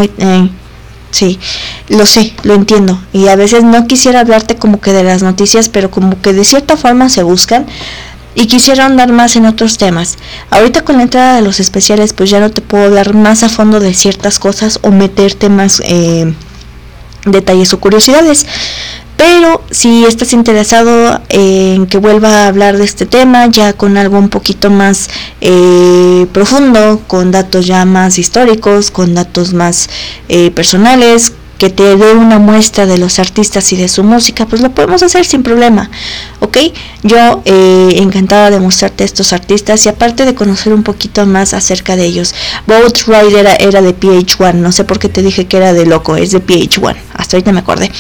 sí, lo sé, lo entiendo. Y a veces no quisiera hablarte como que de las noticias, pero como que de cierta forma se buscan. Y quisiera ahondar más en otros temas. Ahorita con la entrada de los especiales, pues ya no te puedo hablar más a fondo de ciertas cosas o meterte más detalles o curiosidades. Pero si estás interesado en que vuelva a hablar de este tema, ya con algo un poquito más profundo, con datos ya más históricos, con datos más personales, que te dé una muestra de los artistas y de su música, pues lo podemos hacer sin problema, ¿ok? Yo encantada de mostrarte estos artistas y aparte de conocer un poquito más acerca de ellos. Boat Rider era de PH1, no sé por qué te dije que era de Loco, es de PH1, hasta ahorita me acordé.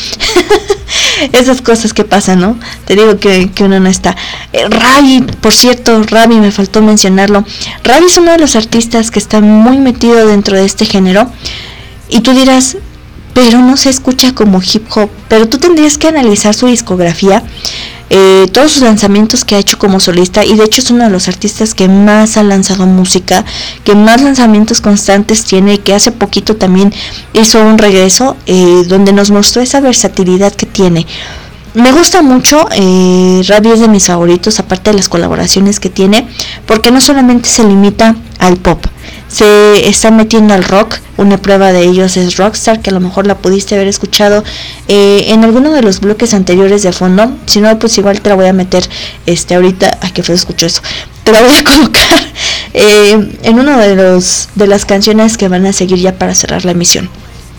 Esas cosas que pasan, ¿no? Te digo que uno no está. Ravi, por cierto, Ravi, me faltó mencionarlo. Ravi es uno de los artistas que está muy metido dentro de este género y tú dirás, pero no se escucha como hip hop. Pero tú tendrías que analizar su discografía, todos sus lanzamientos que ha hecho como solista, y de hecho es uno de los artistas que más ha lanzado música, que más lanzamientos constantes tiene, y que hace poquito también hizo un regreso donde nos mostró esa versatilidad que tiene. Me gusta mucho, Ravi es de mis favoritos, aparte de las colaboraciones que tiene, porque no solamente se limita al pop, se está metiendo al rock. Una prueba de ellos es Rockstar, que a lo mejor la pudiste haber escuchado en alguno de los bloques anteriores de fondo. Si no, pues igual te la voy a meter ahorita. Ay, qué feo escucho eso. Te la voy a colocar en uno de las canciones que van a seguir ya para cerrar la emisión.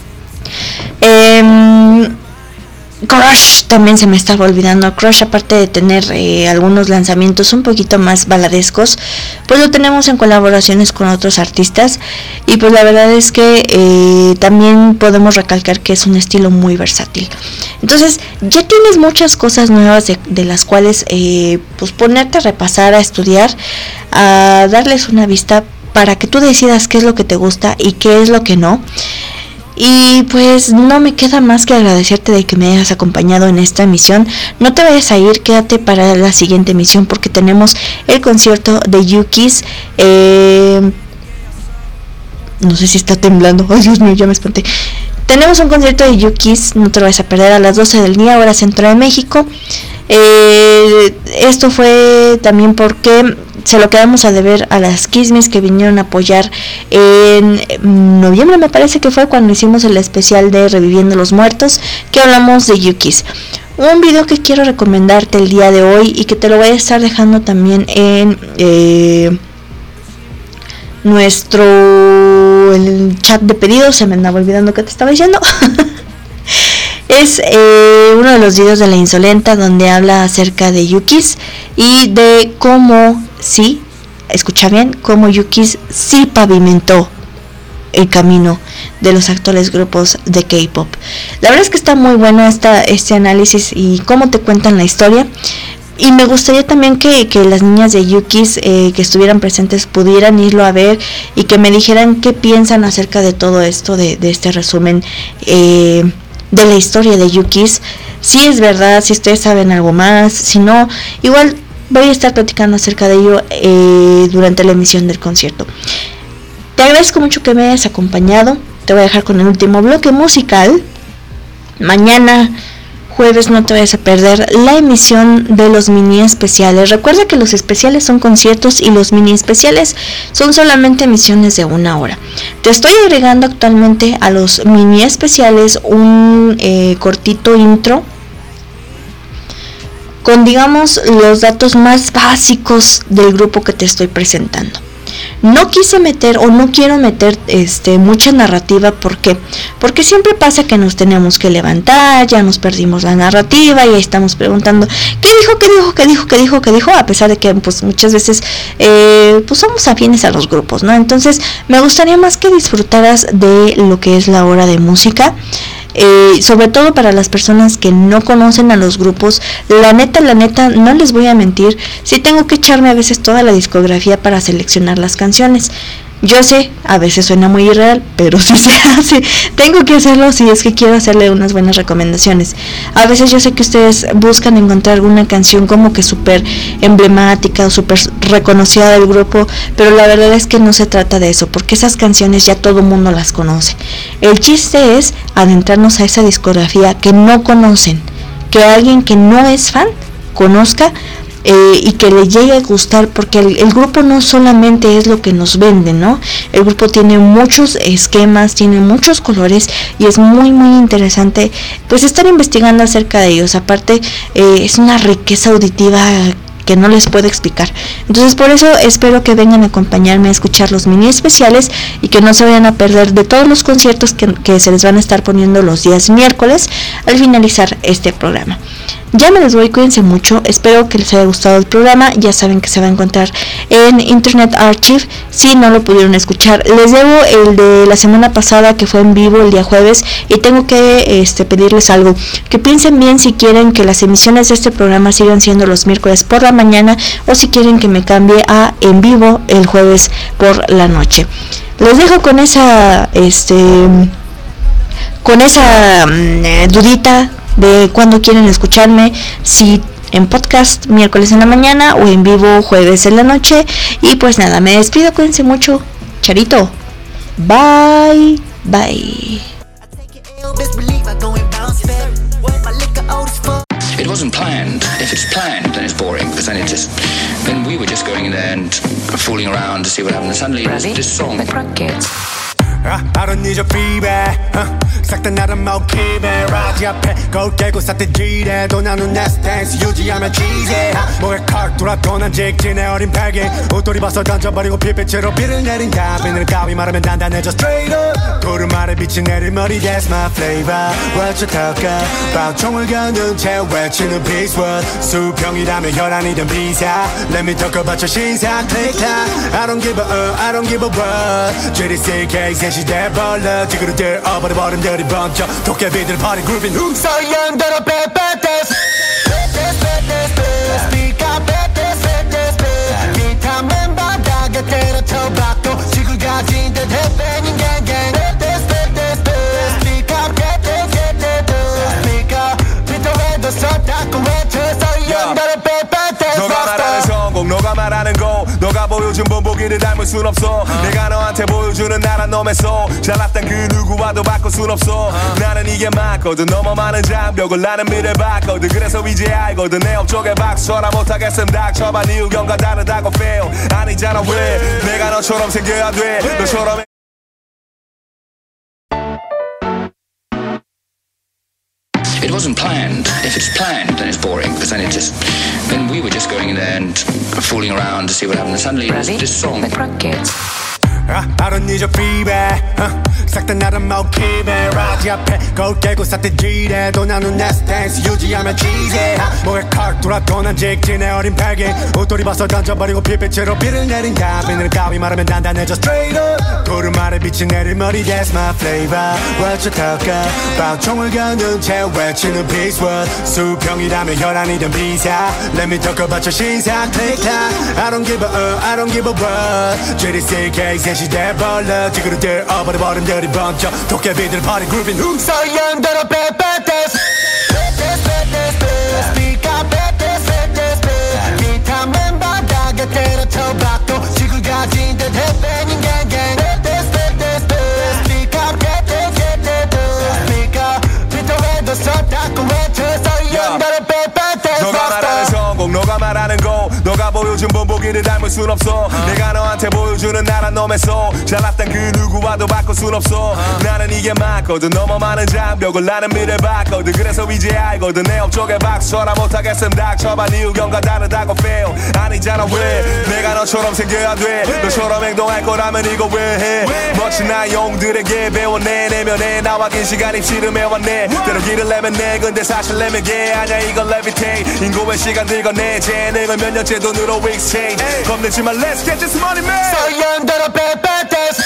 Crush, también se me estaba olvidando. Crush, aparte de tener algunos lanzamientos un poquito más baladescos, pues lo tenemos en colaboraciones con otros artistas, y pues la verdad es que también podemos recalcar que es un estilo muy versátil. Entonces ya tienes muchas cosas nuevas de las cuales pues ponerte a repasar, a estudiar, a darles una vista para que tú decidas qué es lo que te gusta y qué es lo que no. Y pues no me queda más que agradecerte de que me hayas acompañado en esta emisión. No te vayas a ir, quédate para la siguiente emisión porque tenemos el concierto de Yukis. No sé si está temblando. Ay, Dios mío, ya me espanté. Tenemos un concierto de Yukis, no te lo vayas a perder, a las 12 del día, hora centro de México. Esto fue también porque se lo quedamos a deber a las Kismis que vinieron a apoyar en noviembre, me parece que fue cuando hicimos el especial de Reviviendo los Muertos, que hablamos de Yukis. Un video que quiero recomendarte el día de hoy y que te lo voy a estar dejando también en el chat de pedidos. Se me andaba olvidando que te estaba diciendo. Es uno de los videos de La Insolenta, donde habla acerca de Yukis y de cómo, sí, escucha bien, cómo Yukis sí pavimentó el camino de los actuales grupos de K-pop. La verdad es que está muy bueno este análisis y cómo te cuentan la historia. Y me gustaría también que las niñas de Yukis que estuvieran presentes pudieran irlo a ver y que me dijeran qué piensan acerca de todo esto, de este resumen de la historia de Yukis. Si es verdad, si ustedes saben algo más, si no, igual voy a estar platicando acerca de ello durante la emisión del concierto. Te agradezco mucho que me hayas acompañado. Te voy a dejar con el último bloque musical. Mañana jueves no te vayas a perder la emisión de los mini especiales. Recuerda que los especiales son conciertos y los mini especiales son solamente emisiones de 1 hora. Te estoy agregando actualmente a los mini especiales un cortito intro con, digamos, los datos más básicos del grupo que te estoy presentando. No quise meter o no quiero meter mucha narrativa. ¿Por qué? Porque siempre pasa que nos tenemos que levantar, ya nos perdimos la narrativa y ahí estamos preguntando ¿qué dijo? A pesar de que pues muchas veces pues somos afines a los grupos, ¿no? Entonces me gustaría más que disfrutaras de lo que es la hora de música. Sobre todo para las personas que no conocen a los grupos, la neta, no les voy a mentir, sí tengo que echarme a veces toda la discografía para seleccionar las canciones. Yo sé, a veces suena muy irreal, pero sí se hace. Tengo que hacerlo si es que quiero hacerle unas buenas recomendaciones. A veces yo sé que ustedes buscan encontrar alguna canción como que súper emblemática o súper reconocida del grupo, pero la verdad es que no se trata de eso, porque esas canciones ya todo el mundo las conoce. El chiste es adentrarnos a esa discografía que no conocen, que alguien que no es fan conozca, y que le llegue a gustar, porque el grupo no solamente es lo que nos venden, ¿no? El grupo tiene muchos esquemas, tiene muchos colores y es muy muy interesante pues estar investigando acerca de ellos. Aparte es una riqueza auditiva que no les puedo explicar. Entonces por eso espero que vengan a acompañarme a escuchar los mini especiales y que no se vayan a perder de todos los conciertos que se les van a estar poniendo los días miércoles al finalizar este programa. Ya me les voy, cuídense mucho, espero que les haya gustado el programa. Ya saben que se va a encontrar en Internet Archive si no lo pudieron escuchar. Les debo el de la semana pasada que fue en vivo el día jueves, y tengo que pedirles algo, que piensen bien si quieren que las emisiones de este programa sigan siendo los miércoles por la mañana o si quieren que me cambie a en vivo el jueves por la noche. Les dejo con esa dudita de cuándo quieren escucharme, si en podcast miércoles en la mañana o en vivo jueves en la noche. Y pues nada, me despido, cuídense mucho, charito, bye bye. It wasn't planned. If it's planned, then it's boring, because then we were just going in there and fooling around to see what happened. And suddenly this song. I don't need your feedback 싹 다 나를 먹히네 라디오 앞에 거울 깨고 쌌던 지뢰도 나눈 내 스탠스 유지하면 지제 목에 칼 돌아도 난 직진의 어린 패기 옷돌이 벗어 던져버리고 핏빛으로 비를 내린다 비늘 가위 말하면 단단해져 straight up 구름 아래 빛이 내릴 머리 that's my flavor What you talk about 방총을 겨눈 채 외치는 peace word 수평이라면 혈안이든 비사 Let me talk about your 신상 click clack I don't give a I don't give a what GDCK 시대 벌러 지구를 들어버려 버림들이 번져 도깨비들 party grooving 훅서연 들어 빼빼떼스 Speak up 빼떼스 비타민 바닥에 때려쳐 박도 지구 가진 듯 해빼는 갱갱 Speak up 빼떼스 Speak up 피터해도 썼다고 외쳐서연 들어 빼빼떼스 너가 말하는 성공 너가 말하는 고 너가 보여준 본보기를 닮을 순 없어 내가 너한테 보여주는 나란 놈의 소 잘났던 그 누구와도 바꿀 순 없어 나는 이게 맞거든 너무 많은 장벽을 나는 미래 봤거든 그래서 이제 알거든 내 업적에 박수하라 못하겠음 닥쳐봐 네 의견과 다르다고 feel 아니잖아 왜 내가 너처럼 생겨야 돼 너처럼 It wasn't planned. If it's planned, then it's boring, because then we were just going in there and fooling around to see what happened. And suddenly this song. I don't need your feedback 싹 다 나를 먹히네 라디오 앞에 거울 깨고 쌌던 지뢰도 나눈 내 스탠스 유지하면 지제 목에 칼 돌아도 난 직진의 어린 패기 옷돌이 벗어 던져버리고 핏빛으로 비를 내린다 비늘 가위 말하면 단단해져 straight up 구름 아래 빛이 내릴 머리 that's my flavor What you talk about 총을 겨눈 채 외치는 peace word 수평이라면 혈안이든 비사 Let me talk about your 신상 click clack I don't give a I don't give a what GDCK 시대 벌러 지구를 들어버려 버림들이 번져 도깨비들 party grooving 훅서연 들어 빼빼떼스 Speak up 빼떼스 비타민 바닥에 때려쳐 박도 지구 가진 듯 해빼는 갱갱 Speak up Speak up 피터해도 썼다고 외쳐서연 들어 빼빼떼스 너가 말하는 성공 너가 말하는 고 너가 보여준 요즘 본보기를 닮을 순 없어 내가 너한테 보여주는 나란 놈의 소울 잘났단 그 누구와도 바꿀 순 없어 나는 이게 맞거든 너무 많은 장벽을 나는 미래봤거든 그래서 이제 알거든 내 업적에 박수라 못하겠음 닥쳐봐 네 의견과 다르다고 fail 아니잖아 왜 내가 너처럼 생겨야 돼 너처럼 행동할 거라면 이거 왜 해 멋진 나의 용들에게 배워내 내면에 나와 긴 시간 입시를 메웠네 때로 길을 내면 내 근데 사실 내면 게 아냐 이건 levitate 인고의 시간 늙어내 재능을 몇 년째 돈으로 exchange 겁내지만 let's get this money man So young that I bet this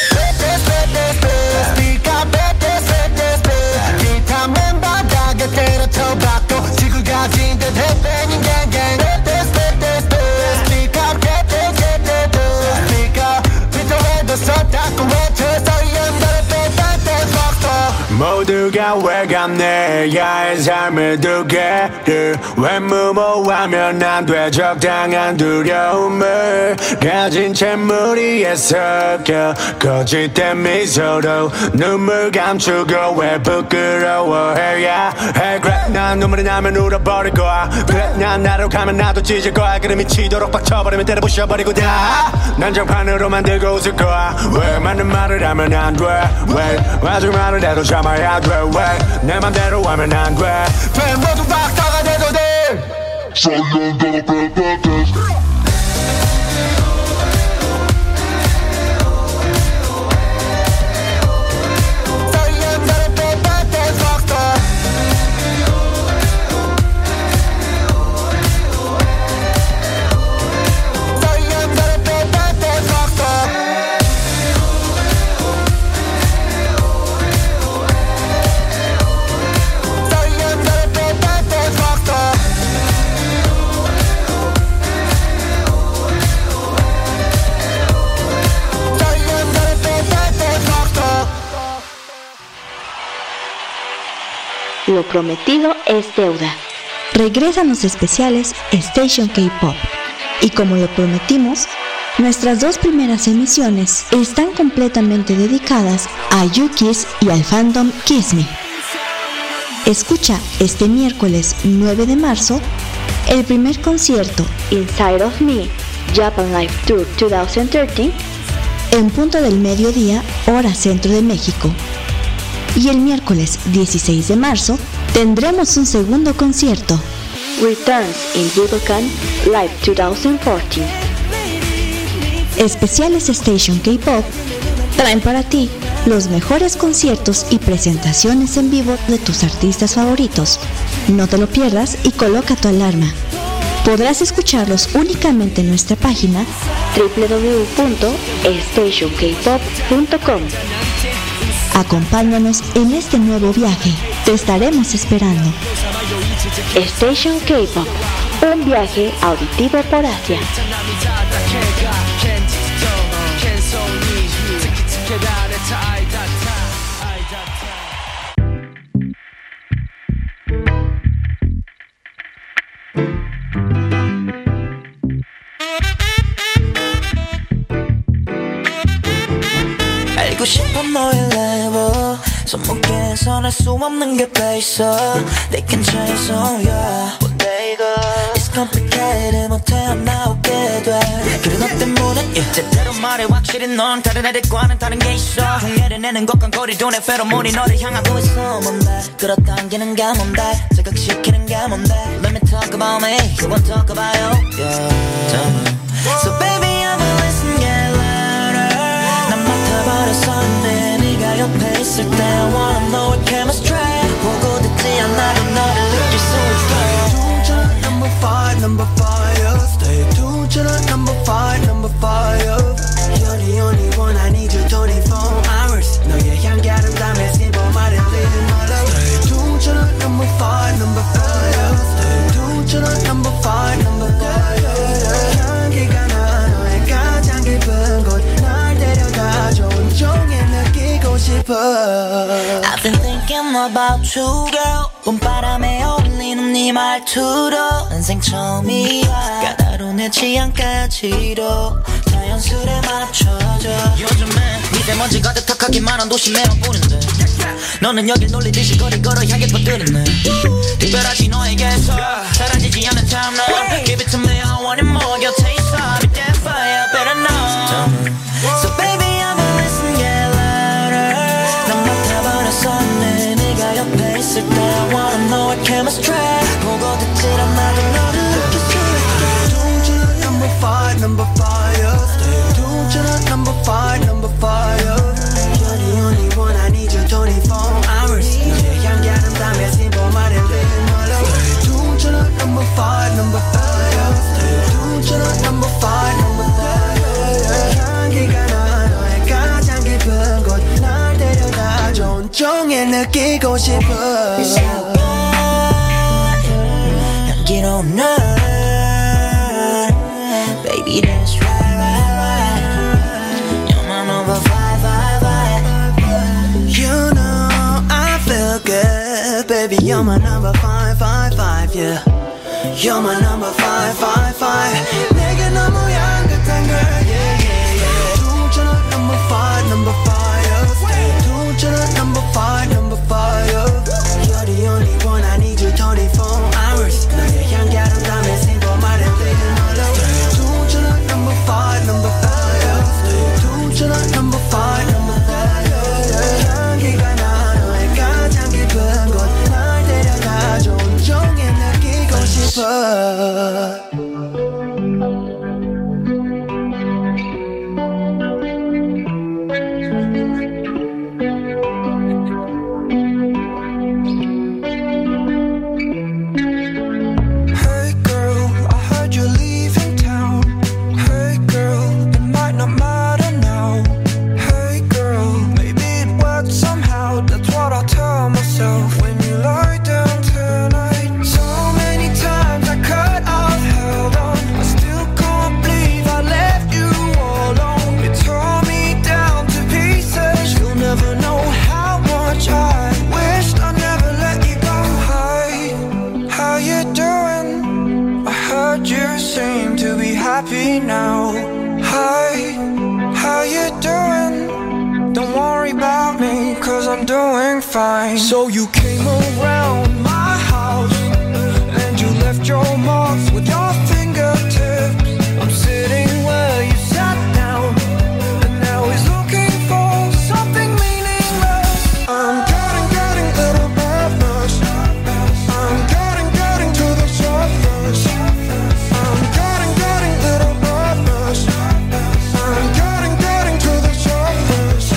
Speak up bet this 비타민 바닥에 때려쳐박고 지구 가진 듯 해변인 gang Speak up bet this Speak up 비터에도 썼다고 외쳐 So young that I bet this 모두가 외갑네 야의 삶을 두개를 왜 무모하면 안 돼 적당한 두려움을 가진 채 무리에 섞여 거짓된 미소로 눈물 감추고 왜 부끄러워해야 해 그래 난 눈물이 나면 울어버릴 거야 그래 난 나로 가면 나도 찢을 거야 그래 미치도록 빡쳐버리면 때려 부셔버리고 다 난장판으로 만들고 웃을 거야 왜 맞는 말을 하면 안 돼 왜 맞은 말을 해도 참아야 돼 왜 내 맘대로 하면 안 돼 왜 모두 박사가 돼도 돼 So you gotta play this Lo prometido es deuda. Regresan los especiales Station K-Pop. Y como lo prometimos, nuestras dos primeras emisiones están completamente dedicadas a U-KISS y al fandom Kiss Me. Escucha este miércoles 9 de marzo el primer concierto Inside of Me Japan Live Tour 2013 en punto del mediodía, hora centro de México. Y el miércoles 16 de marzo tendremos un segundo concierto, Returns in Budokan Live 2014. Especiales Station K-Pop traen para ti los mejores conciertos y presentaciones en vivo de tus artistas favoritos. No te lo pierdas y coloca tu alarma. Podrás escucharlos únicamente en nuestra página www.stationkpop.com. Acompáñanos en este nuevo viaje. Te estaremos esperando. Station K-Pop, un viaje auditivo por Asia. 알고 싶어 너의 level 손목에서 날 수 없는 게 빼있어 They can chase on ya But they go It's complicated 못해 안 나오게 돼 그래 너 때문에 yeah. 제대로 말해 확실히 넌 다른 애들과는 다른 게 있어 흉내를 내는 것과 거리도 내 페로몬이 너를 향하고 있어 뭔데 끌어당기는 게 뭔데 자극시키는 게 뭔데 Let me talk about me 그건 talk about you yeah. So baby I'm a listen get louder 난 맡아버렸었는데 네가 옆에 있을 때 I wanna know what chemistry 보고 듣지 않아도 너를 느낄 수 있어 number five Stay tuned to the number five You're the only one I need you 24 hours 너의 향기를 담에 simple 말에 leading my love Stay tuned to the number five Stay tuned to the number five 향기가 나 너의 가장 깊은 곳 날 데려가줘 온종일 느끼고 싶어 I've been thinking about you girl 봄바람에 어울리는 네 말투로 인생 처음이야 까다로운 내 취향까지도 자연스레 맞춰져 요즘엔 미세먼지 가득하기만 한 도심에만 보는데 너는 여길 놀리듯이 거리 걸어 향해 퍼뜨리네 특별하지 너에게서 사라지지 않는 timeline Give it to me I want it more 곁에 must try 보고 듣질 않아도 너를 느낄 수 있게 Don't you know number 5, number 5 Stay tuned to the number 5, number 5 You're the only one I need you 24 hours 너의 향기 아름다움에 simple 말에 live my love Stay tuned to the number 5, number 5 Stay tuned to the number 5, number 5 향기가 나 너의 가장 깊은 곳 날 데려다줘 온종일 느끼고 싶어 향기로운 날 Baby that's right You're my number 5, 5, 5 You know I feel good Baby you're my number 5, 5, 5 yeah You're my number 5, 5, 5 내게 너무 향긋한 girl yeah yeah yeah Tuned to the number 5, number 5 Stay tuned to the number 5, number 5 You're the only one I need you 24 hours 너의 향기 아름다움에 simple 말에 live my love Stay tuned to the number 5, number 5 Stay tuned to the number 5, number 5 향기가 나 너의 가장 깊은 곳 날 데려다줘 온종일 느끼고 싶어 happy now. Hi, how you doing? Don't worry about me, cause I'm doing fine. So you came around my house and you left your marks with your fingertips. I'm sitting where you sat down, and now he's looking for something meaningless. I'm getting little nervous. I'm getting to the surface. I'm getting little nervous. I'm getting to the surface.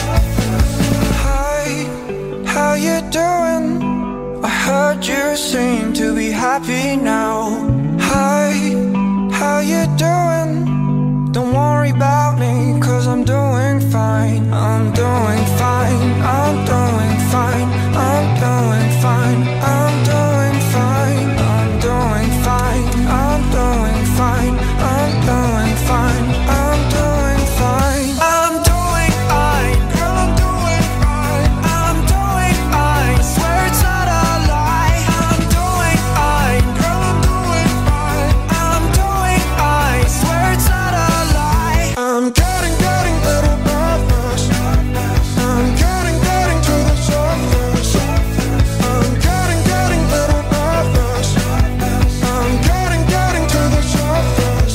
Hi, how you doing? I heard you seem to be happy now. Hi, how you doing? Don't worry about me, cause I'm doing fine. I'm doing fine. I'm doing fine. I'm doing fine. I'm doing fine. I'm doing fine. I'm doing fine. I'm doing fine. I'm doing fine. I'm doing fine. Girl, I'm doing fine. I'm doing fine. Swear it's not a lie. I'm doing fine. Girl, I'm doing fine. I'm doing fine. Swear it's not a lie. I'm getting little nervous. I'm getting to the surface. I'm getting little nervous. I'm getting to the surface.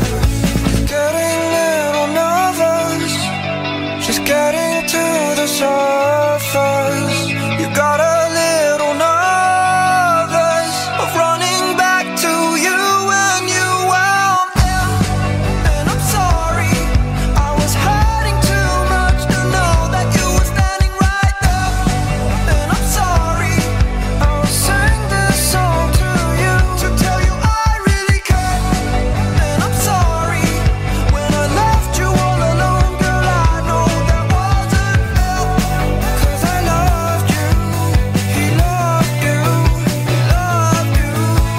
Getting little nervous. Just getting to the surface. You got a little nervous of running back to you when you wound there. And I'm sorry, I was hurting too much to know that you were standing right there. And I'm sorry, I was singing this song to you to tell you I really care. And I'm sorry, when I left you all alone, girl, I know that wasn't fair. Cause I loved you, he loved you, he loved you.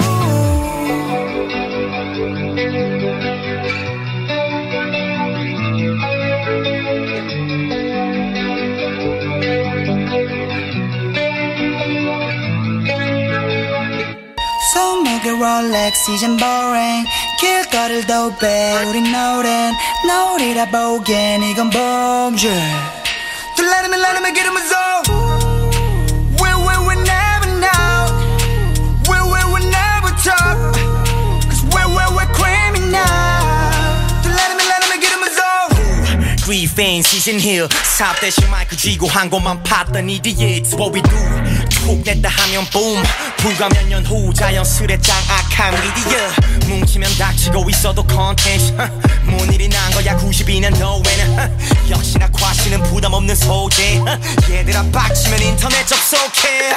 손목에 롤렉스 이젠 boring 길거리를 도배 우린 노래라 보기엔 이건 범죄 To let him get him a zone. We never know. We never talk. Cause we're criminal. To let him get him a zone. Grief ain't season here. 사업 대신 마이크 쥐고 한 곳만 팠더니 it's what we do. 훅 냈다 하면 붐 불과 몇 년 후 자연스레 장악한 미디어 뭉치면 닥치고 있어도 컨텐츠 뭔 일이 난 거야 92년도에는 역시나 과시는 부담 없는 소재 얘들아 빡치면 인터넷 접속해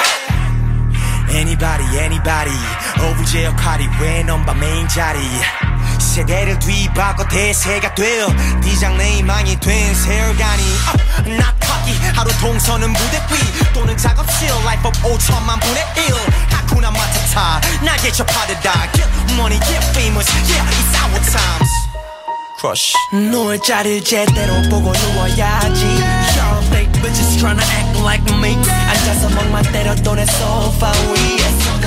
Anybody 어부제 역할이 왜 넘바 메인 자리 세대를 뒤바꿔 대세가 되어 네 장래희망이 된 세월간이 나 커기 하루 동서는 무대 위 또는 작업실 Life of 5천만 분의 1 하쿠나 마타타 나게 접하듯다 Get money get famous Yeah it's our times Crush 누울 자리를 제대로 보고 누워야지 Y'all fake bitches tryna act like me 앉아서 멍만 때렸던 내 소파 위에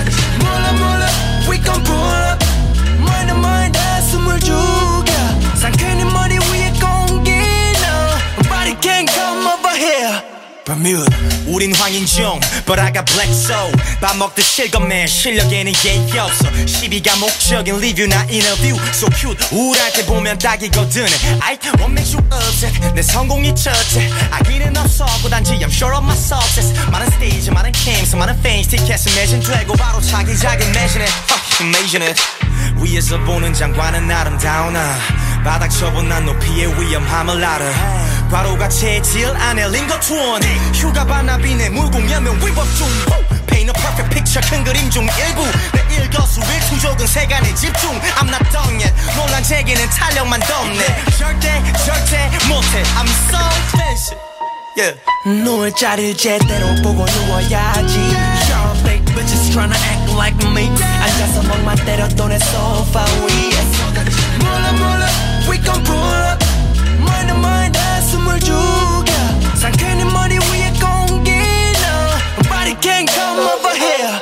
몰라 we gon' pull up mind 숨을 죽여 상쾌한 머리 위에 공기 No Nobody can come over here Bermuda 우린 황인종 But I got black soul 밥 먹듯 실검맨 실력에는 예의 없어 시비가 목적인 리뷰나 인터뷰 So cute 우울할 때 보면 딱이거든 I what makes you upset 내 성공이 첫째 아기는 없었고 단지 I'm sure of my success 많은 스테이지 많은 캠스 많은 페인스 티켓은 매진되고 바로 차기작은 매진해 Imagine it 위에서 보는 장관은 아름다우나 바닥 쳐본 난 높이의 위험함을 알아 과로가 체질 안에 링거투원 휴가 반납이네 물공여면 위법 중 Paint a perfect picture 큰 그림 중 일부 내 일거수일투족은 세간에 집중 I'm not done yet 논란 제기는 탄력만 덮네 절대 못해 I'm so fancy Yeah. 누울 자리를 제대로 보고 누워야지 Y'all fake bitches tryna act like me 앉아서 멍만 때렸던 내 소파 위에 몰라 we gon' pull up mind 숨을 죽여 상쾌한 머리 위에 공기 No Nobody can come over here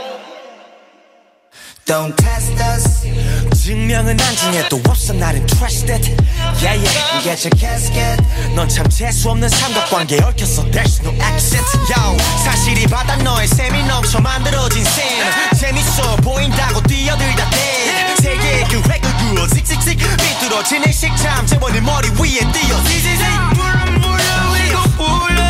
Don't test us 증명은 안중에도 없어 나는 trusted Yeah get your casket 넌 참 재수없는 삼각관계에 얽혔어 There's no accent Yo 사실이 바다 너의 셈이 넘쳐 만들어진 셈 재밌어 보인다고 뛰어들다 대 세계의 그 획을 그어 씩씩씩 삐뚤어진 일식참 재원이 머리 위에 띄어 지지직 물어 이거 불러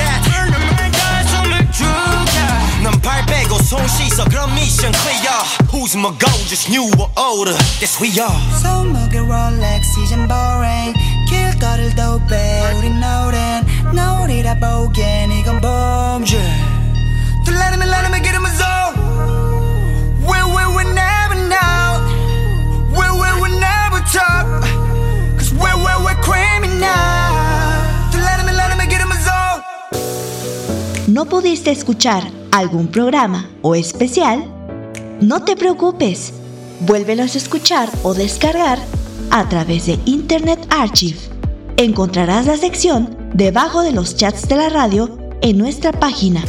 넌 발 빼고 손 씻어 그럼 미션 clear Who's my goal just new or older Yes we are 손목에 롤렉스 이젠 boring 길거리를 도배 우린 노래라 보기엔 이건 범죄 또 let me get in my zone We never know We never talk Cause we're criminal Tó let me get in my zone. ¿No pudiste escuchar algún programa o especial? No te preocupes, vuélvelos a escuchar o descargar a través de Internet Archive. Encontrarás la sección debajo de los chats de la radio en nuestra página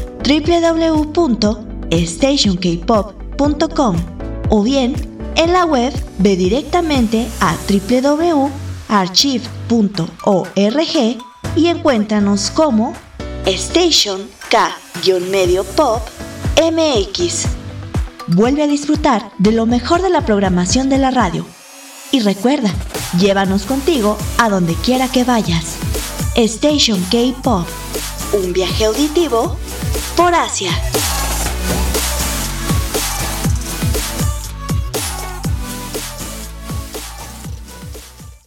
www.stationkpop.com o bien en la web ve directamente a www.archive.org y encuéntranos como Station K-medio Pop MX. Vuelve a disfrutar de lo mejor de la programación de la radio. Y recuerda, llévanos contigo a donde quiera que vayas. Station K-Pop, un viaje auditivo por Asia.